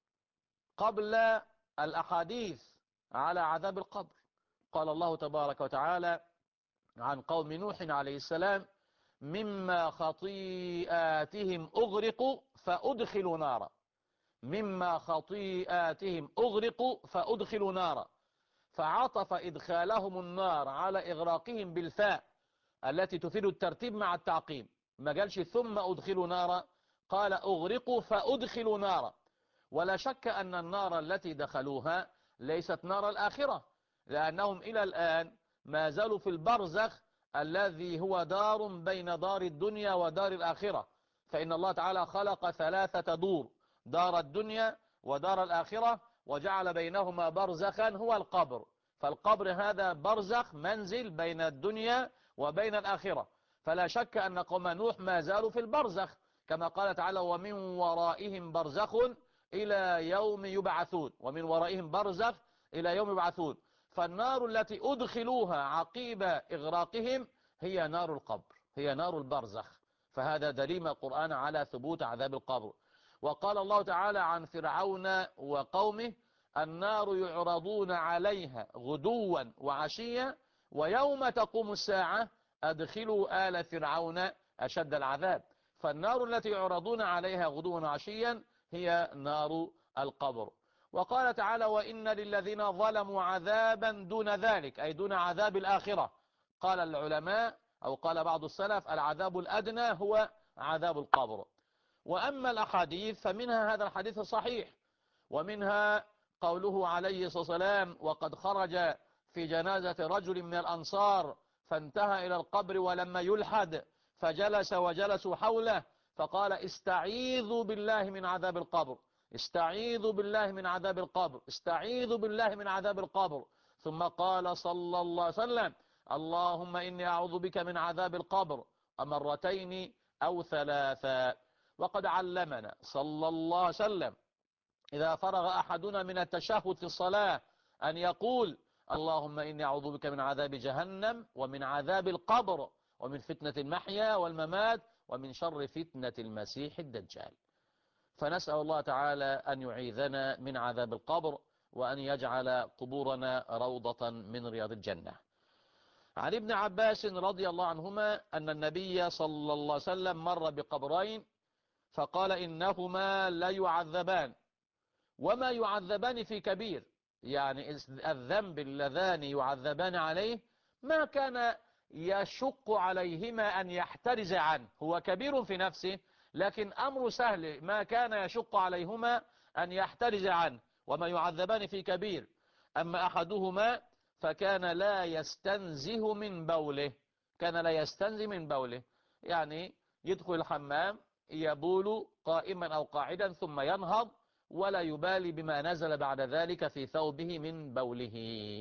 قبل الأحاديث على عذاب القبر. قال الله تبارك وتعالى عن قوم نوح عليه السلام: مما خطيئاتهم أغرقوا فأدخلوا نارا. مما خطيئاتهم أغرقوا فأدخلوا نارا، فعطف إدخالهم النار على إغراقهم بالفاء التي تفيد الترتيب مع التعقيب. ما قالش ثم أدخلوا نارا، قال أغرقوا فأدخلوا نارا. ولا شك أن النار التي دخلوها ليست نار الآخرة، لأنهم إلى الآن ما زالوا في البرزخ الذي هو دار بين دار الدنيا ودار الآخرة. فإن الله تعالى خلق ثلاثة دور: دار الدنيا ودار الآخرة، وجعل بينهما برزخا هو القبر. فالقبر هذا برزخ، منزل بين الدنيا وبين الآخرة. فلا شك أن قوم نوح ما زالوا في البرزخ، كما قال تعالى: ومن ورائهم برزخ إلى يوم يبعثون. ومن ورائهم برزخ إلى يوم يبعثون. فالنار التي أدخلوها عقيب إغراقهم هي نار القبر، هي نار البرزخ. فهذا دليل من القرآن على ثبوت عذاب القبر. وقال الله تعالى عن فرعون وقومه: النار يعرضون عليها غدوا وعشيا ويوم تقوم الساعة أدخلوا آل فرعون أشد العذاب. فالنار التي يعرضون عليها غدوا وعشيا هي نار القبر. وقال تعالى: وإن للذين ظلموا عذابا دون ذلك، أي دون عذاب الآخرة. قال العلماء أو قال بعض السلف: العذاب الأدنى هو عذاب القبر. وأما الأحاديث فمنها هذا الحديث الصحيح، ومنها قوله عليه الصلاة والسلام: وقد خرج في جنازة رجل من الأنصار فانتهى إلى القبر ولما يلحد فجلس وجلسوا حوله فقال: استعيذوا بالله من عذاب القبر، استعيذوا بالله من عذاب القبر، استعيذوا بالله من عذاب القبر. ثم قال صلى الله عليه وسلم: اللهم إني أعوذ بك من عذاب القبر، مرتين أو ثلاثا. وقد علمنا صلى الله عليه وسلم إذا فرغ أحدنا من التشهد في الصلاة أن يقول: اللهم إني أعوذ بك من عذاب جهنم ومن عذاب القبر ومن فتنة المحيا والممات ومن شر فتنة المسيح الدجال. فنسأل الله تعالى أن يعيذنا من عذاب القبر وأن يجعل قبورنا روضة من رياض الجنة. عن ابن عباس رضي الله عنهما أن النبي صلى الله عليه وسلم مر بقبرين فقال: إنهما لا يعذبان وما يعذبان في كبير. يعني الذنب اللذان يعذبان عليه ما كان يشق عليهما أن يحترز عنه، هو كبير في نفسه لكن أمر سهل، ما كان يشق عليهما أن يحترز عنه. وما يعذبان في كبير. أما أحدهما فكان لا يستنزه من بوله، كان لا يستنزه من بوله، يعني يدخل الحمام يبول قائما أو قاعدا ثم ينهض ولا يبالي بما نزل بعد ذلك في ثوبه من بوله.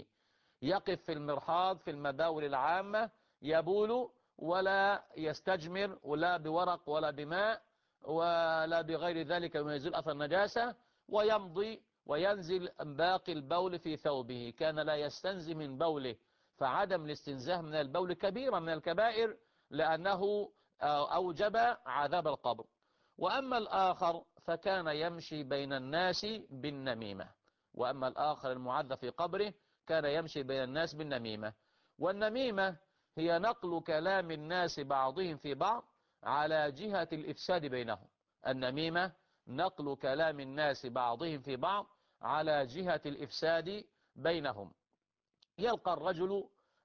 يقف في المرحاض في المباول العامة يبول ولا يستجمر ولا بورق ولا بماء ولا بغير ذلك من يزيل أثر النجاسة، ويمضي وينزل باقي البول في ثوبه. كان لا يستنزي من بوله. فعدم الاستنزاه من البول كبيرة من الكبائر لأنه أوجب عذاب القبر. وأما الآخر فكان يمشي بين الناس بالنميمة. وأما الآخر المعذب في قبره كان يمشي بين الناس بالنميمة. والنميمة هي نقل كلام الناس بعضهم في بعض على جهة الإفساد بينهم. النميمة نقل كلام الناس بعضهم في بعض على جهة الإفساد بينهم. يلقى الرجل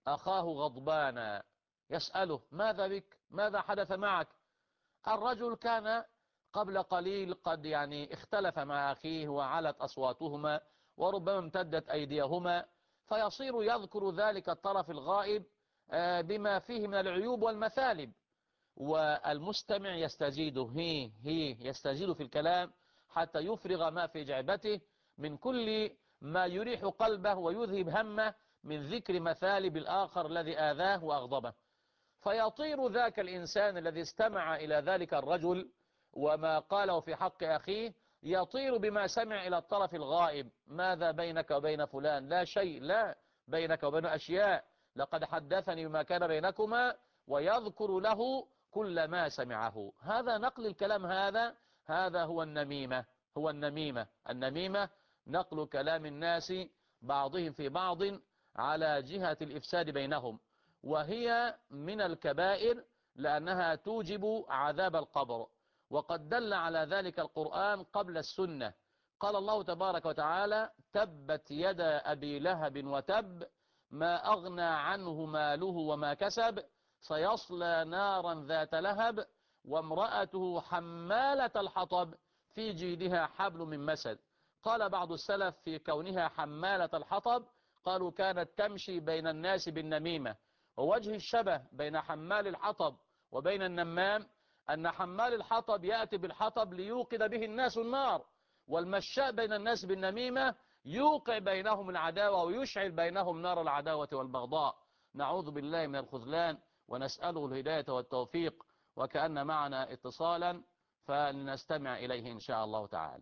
أخاه غضبانا يسأله ماذا بك؟ ماذا حدث معك؟ الرجل كان قبل قليل قد يعني اختلف مع أخيه وعلت أصواتهما وربما امتدت أيديهما، فيصير يذكر ذلك الطرف الغائب بما فيه من العيوب والمثالب، والمستمع يستزيده هي يستزيد في الكلام حتى يفرغ ما في جعبته من كل ما يريح قلبه ويذهب همه من ذكر مثالب الآخر الذي آذاه وأغضبه. فيطير ذاك الإنسان الذي استمع إلى ذلك الرجل وما قاله في حق أخيه، يطير بما سمع إلى الطرف الغائب. ماذا بينك وبين فلان؟ لا شيء، لا بينك وبين أشياء، لقد حدثني بما كان بينكما، ويذكر له كل ما سمعه. هذا نقل الكلام، هذا هو النميمة. هو النميمة نقل كلام الناس بعضهم في بعض على جهة الإفساد بينهم، وهي من الكبائر لأنها توجب عذاب القبر، وقد دل على ذلك القرآن قبل السنة. قال الله تبارك وتعالى تبت يدا أبي لهب وتب ما أغنى عنه ماله وما كسب سيصلى نارا ذات لهب وامرأته حمالة الحطب في جيدها حبل من مسد. قال بعض السلف في كونها حمالة الحطب قالوا كانت تمشي بين الناس بالنميمة. ووجه الشبه بين حمال الحطب وبين النمام أن حمال الحطب يأتي بالحطب ليوقد به الناس النار، والمشاء بين الناس بالنميمة يوقع بينهم العداوة ويشعل بينهم نار العداوة والبغضاء. نعوذ بالله من الخذلان ونسأله الهداية والتوفيق. وكأن معنا اتصالا فلنستمع إليه إن شاء الله تعالى.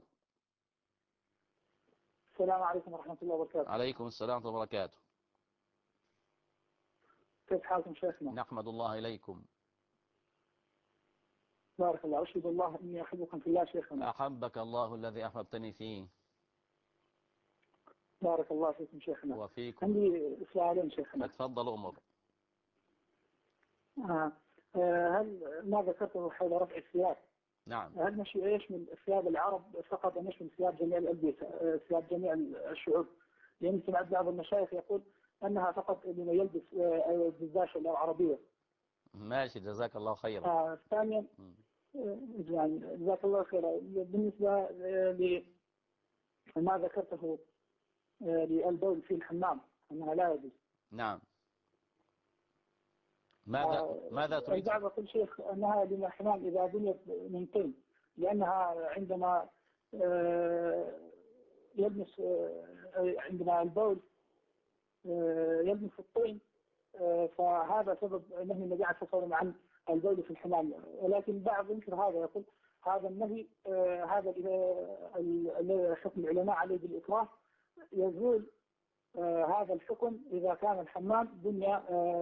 السلام عليكم ورحمة الله وبركاته. عليكم السلام ورحمة الله وبركاته. كيف حالكم شيخنا؟ نحمد الله إليكم. بارك الله، أشهد الله إني أحبكم في الله شيخنا. أحبك الله الذي أحببتني فيه. بارك الله فيكم شيخنا. وفيكم. عندي سؤالين شيخنا. تفضل أمر. هل ما ذكرته حول رفع الثياب؟ نعم. هل يشمل ثياب العرب فقط أم يشمل ثياب جميع الألبسة، ثياب جميع الشعوب؟ لأن سمعت بعض المشايخ يقول أنها فقط لمن يلبس الدزاشة العربية. ماشي، جزاك الله خيرا. ثانيا يعني جزاك الله خيرا، بالنسبة لما ذكرته للبول في الحمام أنها لا يجوز. نعم. ماذا تريد؟ البعض يقول شيخ أنها للحمام إذا بنيت من طين، لأنها عندما يلمس عندما البول يلمس الطين فهذا سبب نهي النبي عليه الصلاة والسلام عن البول في الحمام. ولكن بعض ينكر هذا، يقول هذا النهي هذا حكم العلماء عليه بالإكراه، يزول هذا الحكم إذا كان الحمام بني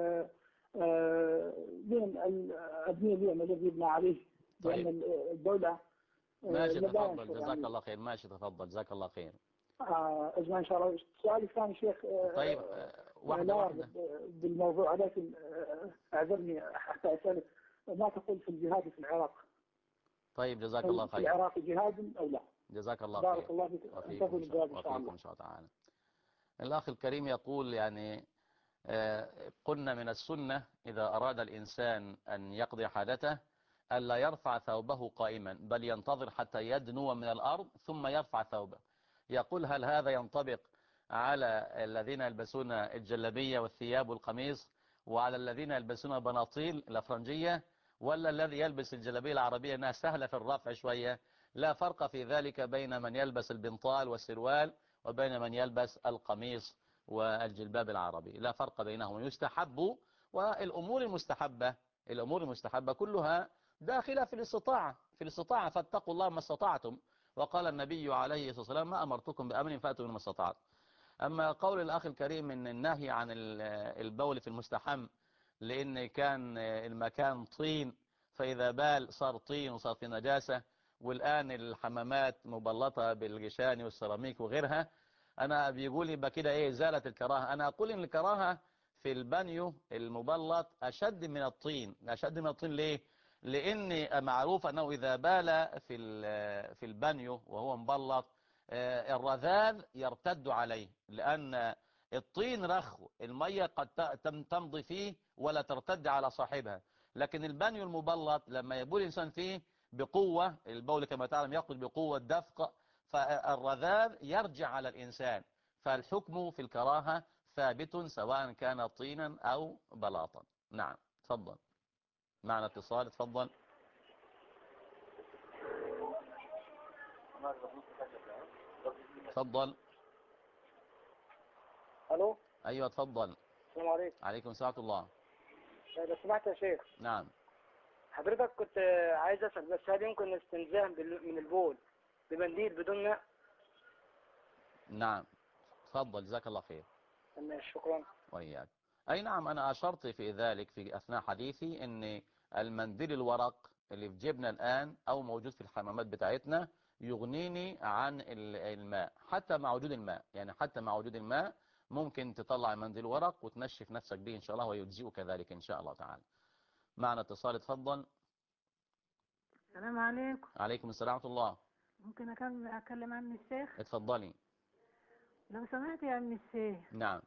من الأبنية اليوم الذي يبنى عليه. طيب. لأن الدولة ماشي تفضل، جزاك الله خير. ماشي تفضل، جزاك الله خير. أجمع إن شاء الله. السؤال الثاني شيخ. طيب واحدة بالموضوع، لكن أعذرني حتى أسألك ما تقول في الجهاد في العراق؟ طيب جزاك الله خير. في العراق جهاد أو لا؟ جزاك الله خير. بارك الله فيك. وفيكم إن شاء الله تعالى. الأخ الكريم يقول يعني قلنا من السنة إذا أراد الإنسان أن يقضي حاجته ألا يرفع ثوبه قائما، بل ينتظر حتى يدنو من الأرض ثم يرفع ثوبه. يقول هل هذا ينطبق على الذين يلبسون الجلبية والثياب والقميص وعلى الذين يلبسون البناطيل الأفرنجية، ولا الذي يلبس الجلبية العربية أنها سهلة في الرفع شوية؟ لا فرق في ذلك بين من يلبس البنطال والسروال وبين من يلبس القميص والجلباب العربي، لا فرق بينهم. يستحب، والأمور المستحبة كلها داخلة في الاستطاعة فاتقوا الله ما استطعتم. وقال النبي عليه الصلاة والسلام ما أمرتكم بأمر فأتوا ما استطعتم. أما قول الأخ الكريم من النهي عن البول في المستحم لأن كان المكان طين، فإذا بال صار طين وصار في نجاسة، والآن الحمامات مبلطة بالغشان والسيراميك وغيرها، أنا بيقول يبقى كده إيه زالت الكراهة. أنا أقول إن الكراهة في البانيو المبلط أشد من الطين. ليه؟ لأن معروف أنه إذا بال في البانيو وهو مبلط الرذاذ يرتد عليه، لأن الطين رخو، المية قد تمضي فيه ولا ترتد على صاحبها. لكن البانيو المبلط لما يبول الإنسان فيه بقوة، البول كما تعلم يقول بقوة دفق، فالرذاذ يرجع على الإنسان. فالحكم في الكراهة ثابت سواء كان طينا أو بلاطا. نعم تفضل. معنا اتصال، تفضل. تفضل. الو. أيوة تفضل. السلام عليكم. عليكم السلام ورحمة الله. لو سمحت يا شيخ، نعم. حضرتك كنت عايز اسال بس هل يمكن الاستنزاه من البول بمنديل بدون ماء؟ نعم تفضل، جزاك الله خير. ماشي، شكرا. وإياك. أي نعم، أنا أشرت في ذلك في أثناء حديثي أن المنديل الورق اللي في جيبنا الآن أو موجود في الحمامات بتاعتنا يغنيني عن الماء حتى مع وجود الماء. يعني حتى مع وجود الماء ممكن تطلع منديل ورق وتنشف نفسك به إن شاء الله ويجزئك ذلك إن شاء الله تعالى. معنا اتصال، تفضل. السلام عليكم. عليكم السلام ورحمة الله. ممكن أكلم عن الشيخ؟ اتفضلي. لو سمحت يا عم الشيخ، نعم.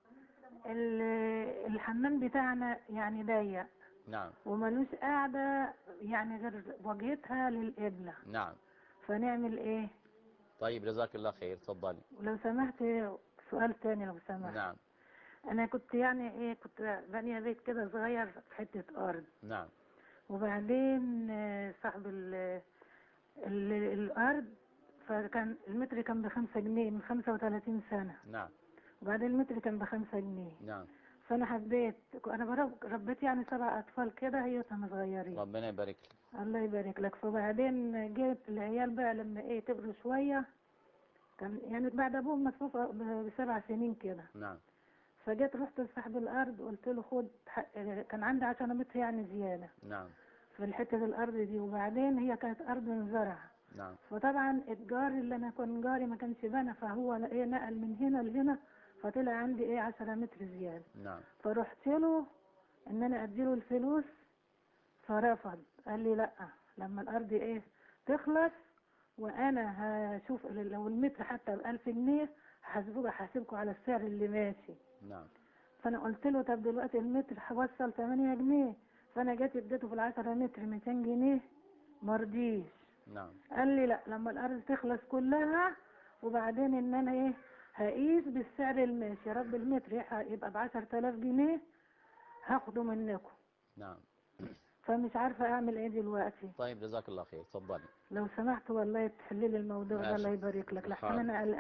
الحمام بتاعنا يعني ضيق نعم. وملوش قاعدة يعني غير واجهتها للقبلة. نعم. فنعمل ايه؟ طيب جزاك الله خير، تفضلي. ولو سمحت سؤال تاني لو سمحت. نعم. انا كنت يعني ايه، كنت بانية بيت كده صغير في حتة ارض. نعم. وبعدين صاحب الارض، فكان المتر كان ب5 جنيه من 35 سنة. نعم. وبعدين المتر كان ب5 جنيه. نعم. فانا حبيت، انا ربيت يعني 7 اطفال كده هيوتهم صغيرين. ربنا يبارك لك. الله يبارك لك. فبعدين جيت العيال بقى لما ايه كبروا شويه، كان يعني بعد ابوهم مصروف ب7 سنين كده. نعم. فجيت رحت لصاحب الارض قلت له خد كان عندي 10 متر يعني زياده نعم. في الحته الارض دي. وبعدين هي كانت ارض زرع. نعم. فطبعا الجار اللي انا كنت جاري ما كانش بنا، فهو ايه نقل من هنا لهنا، فطلع عندي ايه 10 متر زياده. نعم. فرحت له ان انا اديله الفلوس، فرفض. قال لي لا، لما الارض ايه تخلص وانا هشوف لو المتر حتى ب1000 جنيه هحاسبكم على السعر اللي ماشي. نعم. فانا قلت له طب دلوقتي المتر هوصل 8 جنيه. فانا جيت اديته في ال10 متر 200 جنيه، مرضيش. نعم. قال لي لا، لما الارض تخلص كلها وبعدين ان انا ايه هقيس بالسعر الماشي، يا رب المتر يبقى ب10,000 جنيه هاخده منكم. نعم. فمش عارفه اعمل ايه دلوقتي. طيب جزاك الله خير، تفضلي. لو سمحت والله تحللي الموضوع ده، الله يبارك لك، لحسن حاضر. انا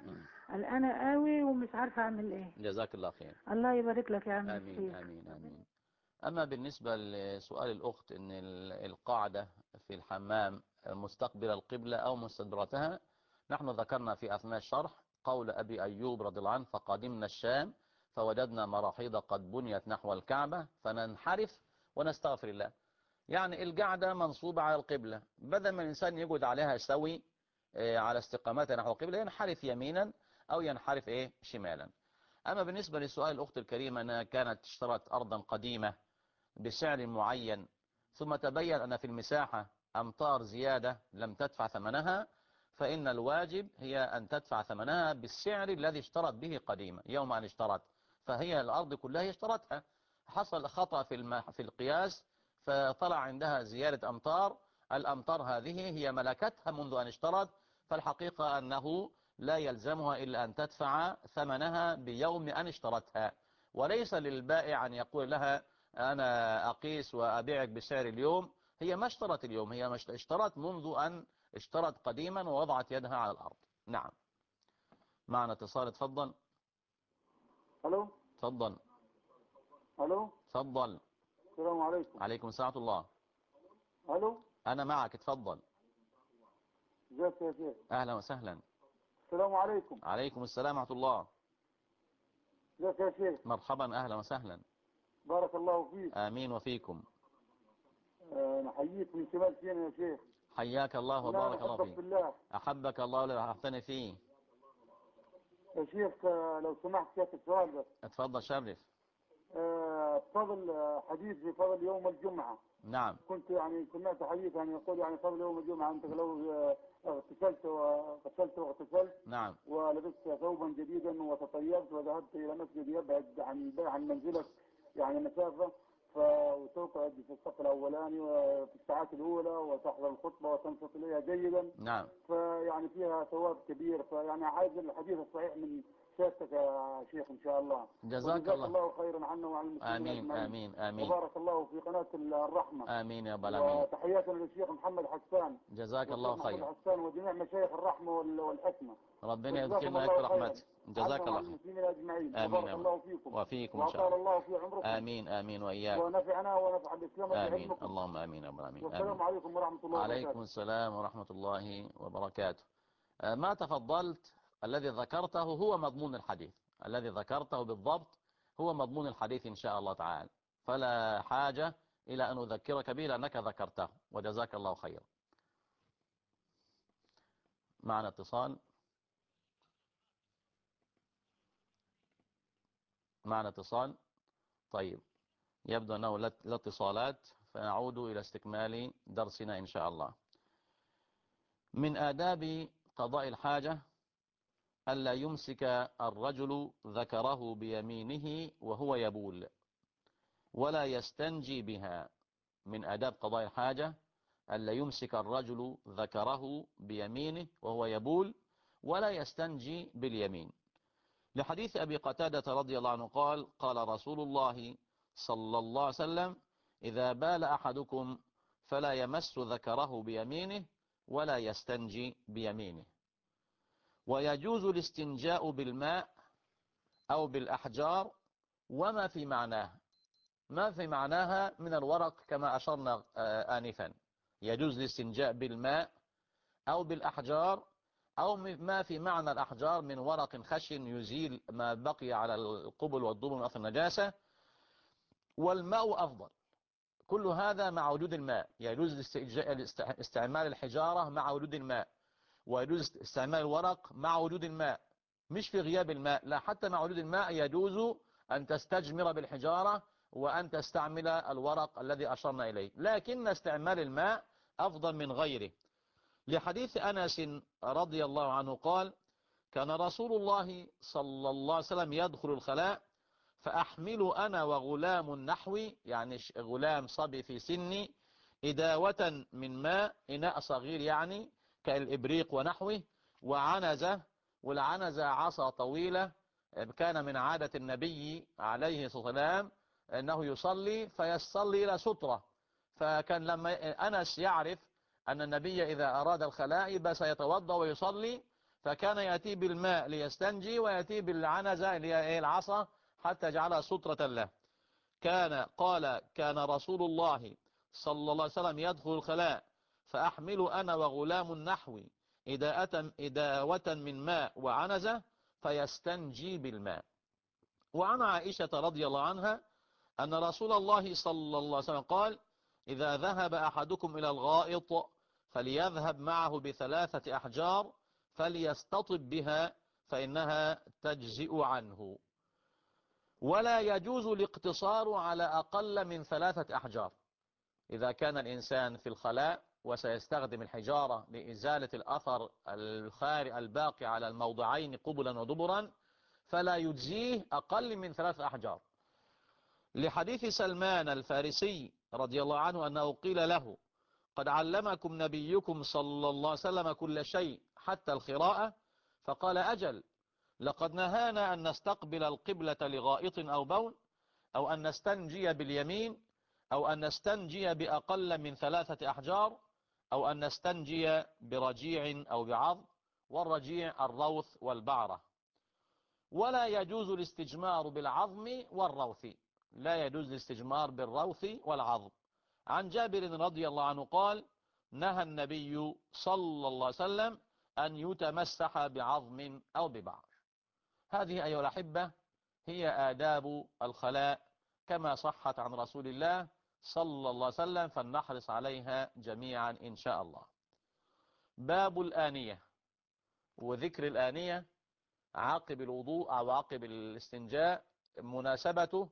قلقانه قوي ومش عارفه اعمل ايه. جزاك الله خير. الله يبارك لك يا عم آمين الشيخ. آمين آمين. أما بالنسبة لسؤال الأخت أن القاعدة في الحمام مستقبل القبلة أو مستدبرتها، نحن ذكرنا في أثناء الشرح قول أبي أيوب رضي الله عنه: فقدمنا الشام فوجدنا مراحيض قد بنيت نحو الكعبة فننحرف ونستغفر الله. يعني القعدة منصوبة على القبلة، بدل ما الإنسان يقعد عليها سوي على استقامتها نحو القبلة، ينحرف يمينا أو ينحرف شمالا. أما بالنسبة لسؤال الأخت الكريمة أنها كانت اشترت أرضا قديمة بسعر معين ثم تبين أن في المساحة أمطار زيادة لم تدفع ثمنها، فإن الواجب هي أن تدفع ثمنها بالسعر الذي اشترت به قديما يوم أن اشترت. فهي الأرض كلها هي اشترتها، حصل خطأ في القياس فطلع عندها زيادة أمطار. الأمطار هذه هي ملكتها منذ أن اشترت، فالحقيقة أنه لا يلزمها إلا أن تدفع ثمنها بيوم أن اشترتها، وليس للبائع أن يقول لها أنا أقيس وأبيعك بسعر اليوم. هي ما اشترت اليوم، هي اشترت منذ أن اشترت قديما ووضعت يدها على الأرض. نعم. معنا اتصال، تفضل. الو. تفضل. الو. تفضل. السلام عليكم. عليكم السلام ورحمة الله. الو. أنا معك، تفضل. ازيك يا شيخ؟ أهلا وسهلا. السلام عليكم. عليكم السلام ورحمة الله. ازيك يا شيخ؟ مرحبا، أهلا وسهلا. بارك الله فيك. آمين وفيكم. نحييك من شمال سينا يا شيخ. حياك الله وبارك الله فيك. بالله. أحبك الله الذي أحببتني فيه. يا شيخ لو سمحت كيف السؤال بس. اتفضل شرف. فضل حديث في فضل يوم الجمعة. نعم. كنت يعني سمعت حديث يعني يقول يعني فضل يوم الجمعة أنت لو اغتسلت واغتسلت نعم. ولبست ثوبا جديدا وتطيبت وذهبت إلى مسجد يبعد عن منزلك يعني مسافة، وتقعد في الصف الأولاني وفي الساعات الأولى وتحضر الخطبة وتنصت إليها جيدا. نعم. فيعني فيها ثواب كبير. فيعني عايز الحديث الصحيح من سيادتك يا شيخ إن شاء الله. جزاك الله خيرا عنا وعن المسلمين آمين أجمعين. آمين آمين. وبارك الله في قناة الرحمة. آمين يا رب العالمين. وتحياتنا للشيخ محمد حسان. جزاك الله خير. محمد حسان وجميع مشايخ الرحمة والحكمة. ربنا يذكرنا لك رحمته. جزاك الله خير. المسلمين أجمعين. آمين. وبارك الله فيكم وفيكم إن شاء الله. الله في عمركم. آمين آمين وإياكم. ونفعنا ونفع الإسلام آمين. اللهم آمين يا رب العالمين. والسلام عليكم ورحمة الله وبركاته. عليكم السلام ورحمة الله وبركاته. ما تفضلت الذي ذكرته هو مضمون الحديث، الذي ذكرته بالضبط هو مضمون الحديث إن شاء الله تعالى، فلا حاجة إلى أن أذكرك به لأنك ذكرته، وجزاك الله خيرا. معنا اتصال. معنا اتصال. طيب، يبدو أنه لا اتصالات، فنعود إلى استكمال درسنا إن شاء الله. من آداب قضاء الحاجة ألا يمسك الرجل ذكره بيمينه وهو يبول ولا يستنجي بها. من آداب قضاء الحاجة ألا يمسك الرجل ذكره بيمينه وهو يبول ولا يستنجي باليمين، لحديث أبي قتادة رضي الله عنه قال: قال رسول الله صلى الله عليه وسلم: إذا بال أحدكم فلا يمس ذكره بيمينه ولا يستنجي بيمينه. ويجوز الاستنجاء بالماء أو بالأحجار وما في معناه، ما في معناها من الورق كما أشرنا آنفا. يجوز الاستنجاء بالماء أو بالأحجار أو ما في معنى الأحجار من ورق خشن يزيل ما بقي على القبل والدبر من أثر النجاسة، والماء أفضل. كل هذا مع وجود الماء. يجوز استعمال الحجارة مع وجود الماء، ويجوز استعمال الورق مع وجود الماء، مش في غياب الماء، لا، حتى مع وجود الماء يجوز أن تستجمر بالحجارة وأن تستعمل الورق الذي أشرنا إليه، لكن استعمال الماء أفضل من غيره. لحديث أنس رضي الله عنه قال: كان رسول الله صلى الله عليه وسلم يدخل الخلاء فأحمل أنا وغلام نحوي، يعني غلام صبي في سني، إداوة من ماء، إناء صغير يعني كالإبريق ونحوه، وعنزة، والعنزة عصا طويلة، كان من عادة النبي عليه الصلاة والسلام أنه يصلي فيصلي إلى سترة، فكان لما أنس يعرف أن النبي إذا أراد الخلاء بس يتوضأ ويصلي، فكان يأتي بالماء ليستنجي ويأتي بالعنزة اللي هي العصا حتى يجعلها سترة له. كان رسول الله صلى الله عليه وسلم يدخل الخلاء فأحمل أنا وغلام نحوي إداوة من ماء وعنزة فيستنجي بالماء. وعن عائشة رضي الله عنها أن رسول الله صلى الله عليه وسلم قال: إذا ذهب أحدكم إلى الغائط فليذهب معه ب3 أحجار فليستطب بها فإنها تجزئ عنه. ولا يجوز الاقتصار على أقل من 3 أحجار. إذا كان الإنسان في الخلاء وسيستخدم الحجارة لإزالة الأثر الباقي على الموضعين قبلا ودبرا فلا يجزيه أقل من 3 أحجار، لحديث سلمان الفارسي رضي الله عنه أنه قيل له: قد علمكم نبيكم صلى الله عليه وسلم كل شيء حتى الخراءة؟ فقال: أجل، لقد نهانا أن نستقبل القبلة لغائط أو بول، أو أن نستنجي باليمين، أو أن نستنجي بأقل من 3 أحجار، أو أن نستنجي برجيع أو بعظم، والرجيع الروث والبعرة. ولا يجوز الاستجمار بالعظم والروث، لا يجوز الاستجمار بالروث والعظم. عن جابر رضي الله عنه قال: نهى النبي صلى الله عليه وسلم أن يتمسح بعظم أو ببعر. هذه أيها الأحبة هي آداب الخلاء كما صحت عن رسول الله صلى الله عليه وسلم، فلنحرص عليها جميعا إن شاء الله. باب الآنية، وذكر الآنية عقب الوضوء أو عقب الاستنجاء مناسبته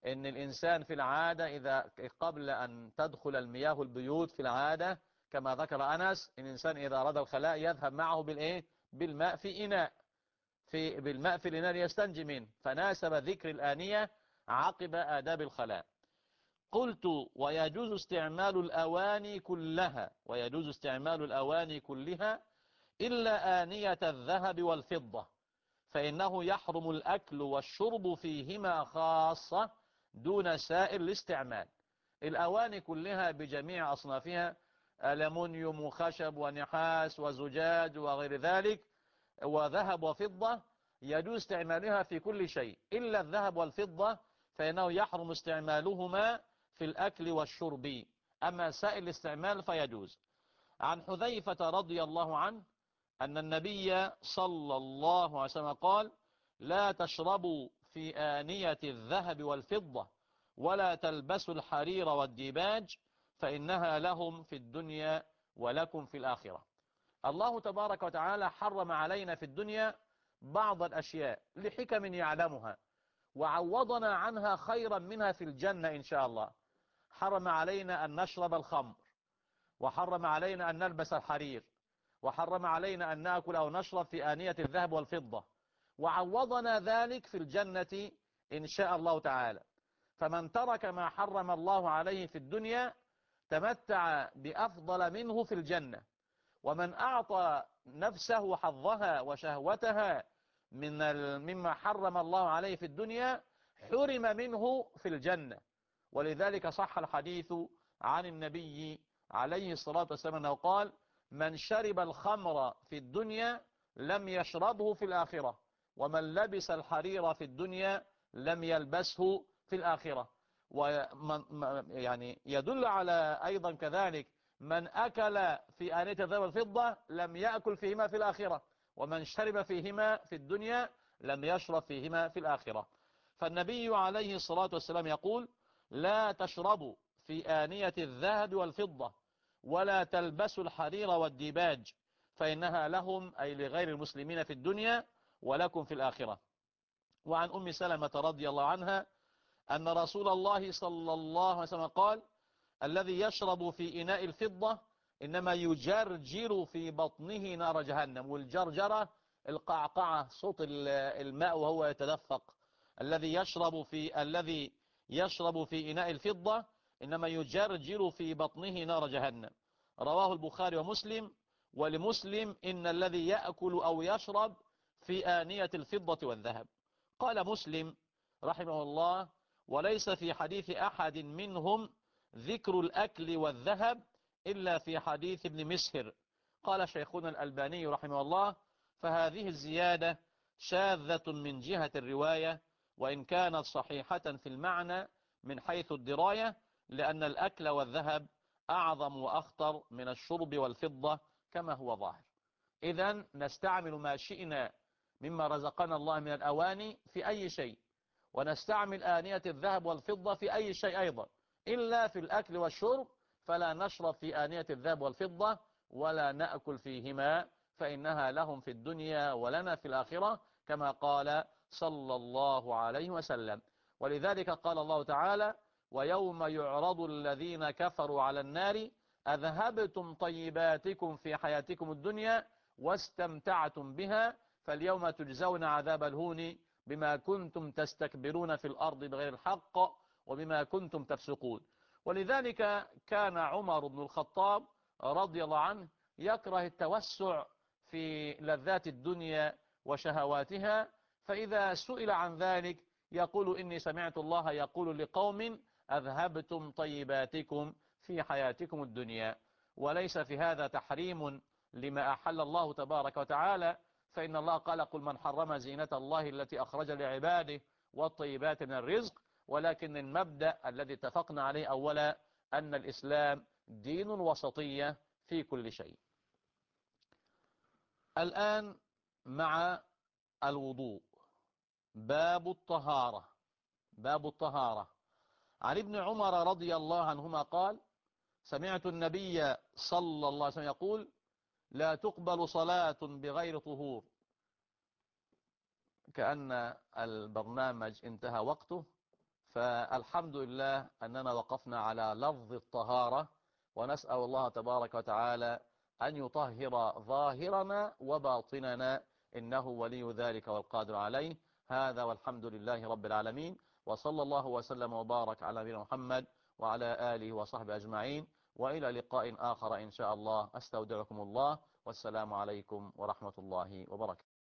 إن الإنسان في العادة إذا قبل أن تدخل المياه البيوت في العادة كما ذكر أنس، الإنسان إذا أراد الخلاء يذهب معه بالإيه؟ بالماء في إناء، بالماء في الإناء يستنجي منه، فناسب ذكر الآنية عقب آداب الخلاء. قلت ويجوز استعمال الأواني كلها، ويجوز استعمال الأواني كلها إلا آنية الذهب والفضة، فإنه يحرم الأكل والشرب فيهما خاصة دون سائر الاستعمال. الأواني كلها بجميع أصنافها، ألمنيوم وخشب ونحاس وزجاج وغير ذلك، وذهب وفضة، يجوز استعمالها في كل شيء إلا الذهب والفضة، فإنه يحرم استعمالهما في الأكل والشرب، أما سائر الاستعمال فيجوز. عن حذيفة رضي الله عنه أن النبي صلى الله عليه وسلم قال: لا تشربوا في آنية الذهب والفضة ولا تلبسوا الحرير والديباج فإنها لهم في الدنيا ولكم في الآخرة. الله تبارك وتعالى حرم علينا في الدنيا بعض الأشياء لحكم يعلمها، وعوضنا عنها خيرا منها في الجنة إن شاء الله. حرم علينا أن نشرب الخمر، وحرم علينا أن نلبس الحرير، وحرم علينا أن نأكل أو نشرب في آنية الذهب والفضة، وعوضنا ذلك في الجنة إن شاء الله تعالى. فمن ترك ما حرم الله عليه في الدنيا تمتع بأفضل منه في الجنة، ومن أعطى نفسه حظها وشهوتها مما حرم الله عليه في الدنيا حرم منه في الجنة. ولذلك صح الحديث عن النبي عليه الصلاة والسلام أنه قال: من شرب الخمر في الدنيا لم يشربه في الآخرة، ومن لبس الحرير في الدنيا لم يلبسه في الآخرة. يعني يدل على أيضا كذلك من أكل في آنية الذهب والفضة لم يأكل فيهما في الآخرة، ومن شرب فيهما في الدنيا لم يشرب فيهما في الآخرة. فالنبي عليه الصلاة والسلام يقول: لا تشربوا في آنية الذهب والفضة ولا تلبسوا الحرير والديباج فإنها لهم أي لغير المسلمين في الدنيا ولكم في الآخرة. وعن أم سلمة رضي الله عنها أن رسول الله صلى الله عليه وسلم قال: الذي يشرب في إناء الفضة إنما يجرجر في بطنه نار جهنم. والجرجرة القعقعة، صوت الماء وهو يتدفق. الذي يشرب في إناء الفضة إنما يجرجر في بطنه نار جهنم. رواه البخاري ومسلم. ولمسلم: إن الذي يأكل أو يشرب في آنية الفضة والذهب. قال مسلم رحمه الله: وليس في حديث أحد منهم ذكر الأكل والذهب إلا في حديث ابن مسهر. قال شيخنا الألباني رحمه الله: فهذه الزيادة شاذة من جهة الرواية، وإن كانت صحيحة في المعنى من حيث الدراية، لأن الأكل والذهب أعظم وأخطر من الشرب والفضة كما هو ظاهر. إذن نستعمل ما شئنا مما رزقنا الله من الأواني في أي شيء، ونستعمل آنية الذهب والفضة في أي شيء أيضا، إلا في الأكل والشرب فلا نشرب في آنية الذهب والفضة ولا نأكل فيهما، فإنها لهم في الدنيا ولنا في الآخرة كما قال صلى الله عليه وسلم. ولذلك قال الله تعالى: ويوم يعرض الذين كفروا على النار أذهبتم طيباتكم في حياتكم الدنيا واستمتعتم بها فاليوم تجزون عذاب الهون بما كنتم تستكبرون في الأرض بغير الحق وبما كنتم تفسقون. ولذلك كان عمر بن الخطاب رضي الله عنه يكره التوسع في لذات الدنيا وشهواتها، فإذا سئل عن ذلك يقول: إني سمعت الله يقول لقوم أذهبتم طيباتكم في حياتكم الدنيا. وليس في هذا تحريم لما أحل الله تبارك وتعالى، فإن الله قال: قل من حرم زينة الله التي أخرج لعباده والطيبات من الرزق. ولكن المبدأ الذي اتفقنا عليه أولا أن الإسلام دين وسطية في كل شيء. الآن مع الوضوء. باب الطهارة. باب الطهارة. عن ابن عمر رضي الله عنهما قال: سمعت النبي صلى الله عليه وسلم يقول: لا تقبل صلاة بغير طهور. كأن البرنامج انتهى وقته، فالحمد لله أننا وقفنا على لفظ الطهارة، ونسأل الله تبارك وتعالى أن يطهر ظاهرنا وباطننا، إنه ولي ذلك والقادر عليه. هذا والحمد لله رب العالمين، وصلى الله وسلم وبارك على نبينا محمد وعلى آله وصحبه أجمعين، وإلى لقاء آخر إن شاء الله. أستودعكم الله، والسلام عليكم ورحمة الله وبركاته.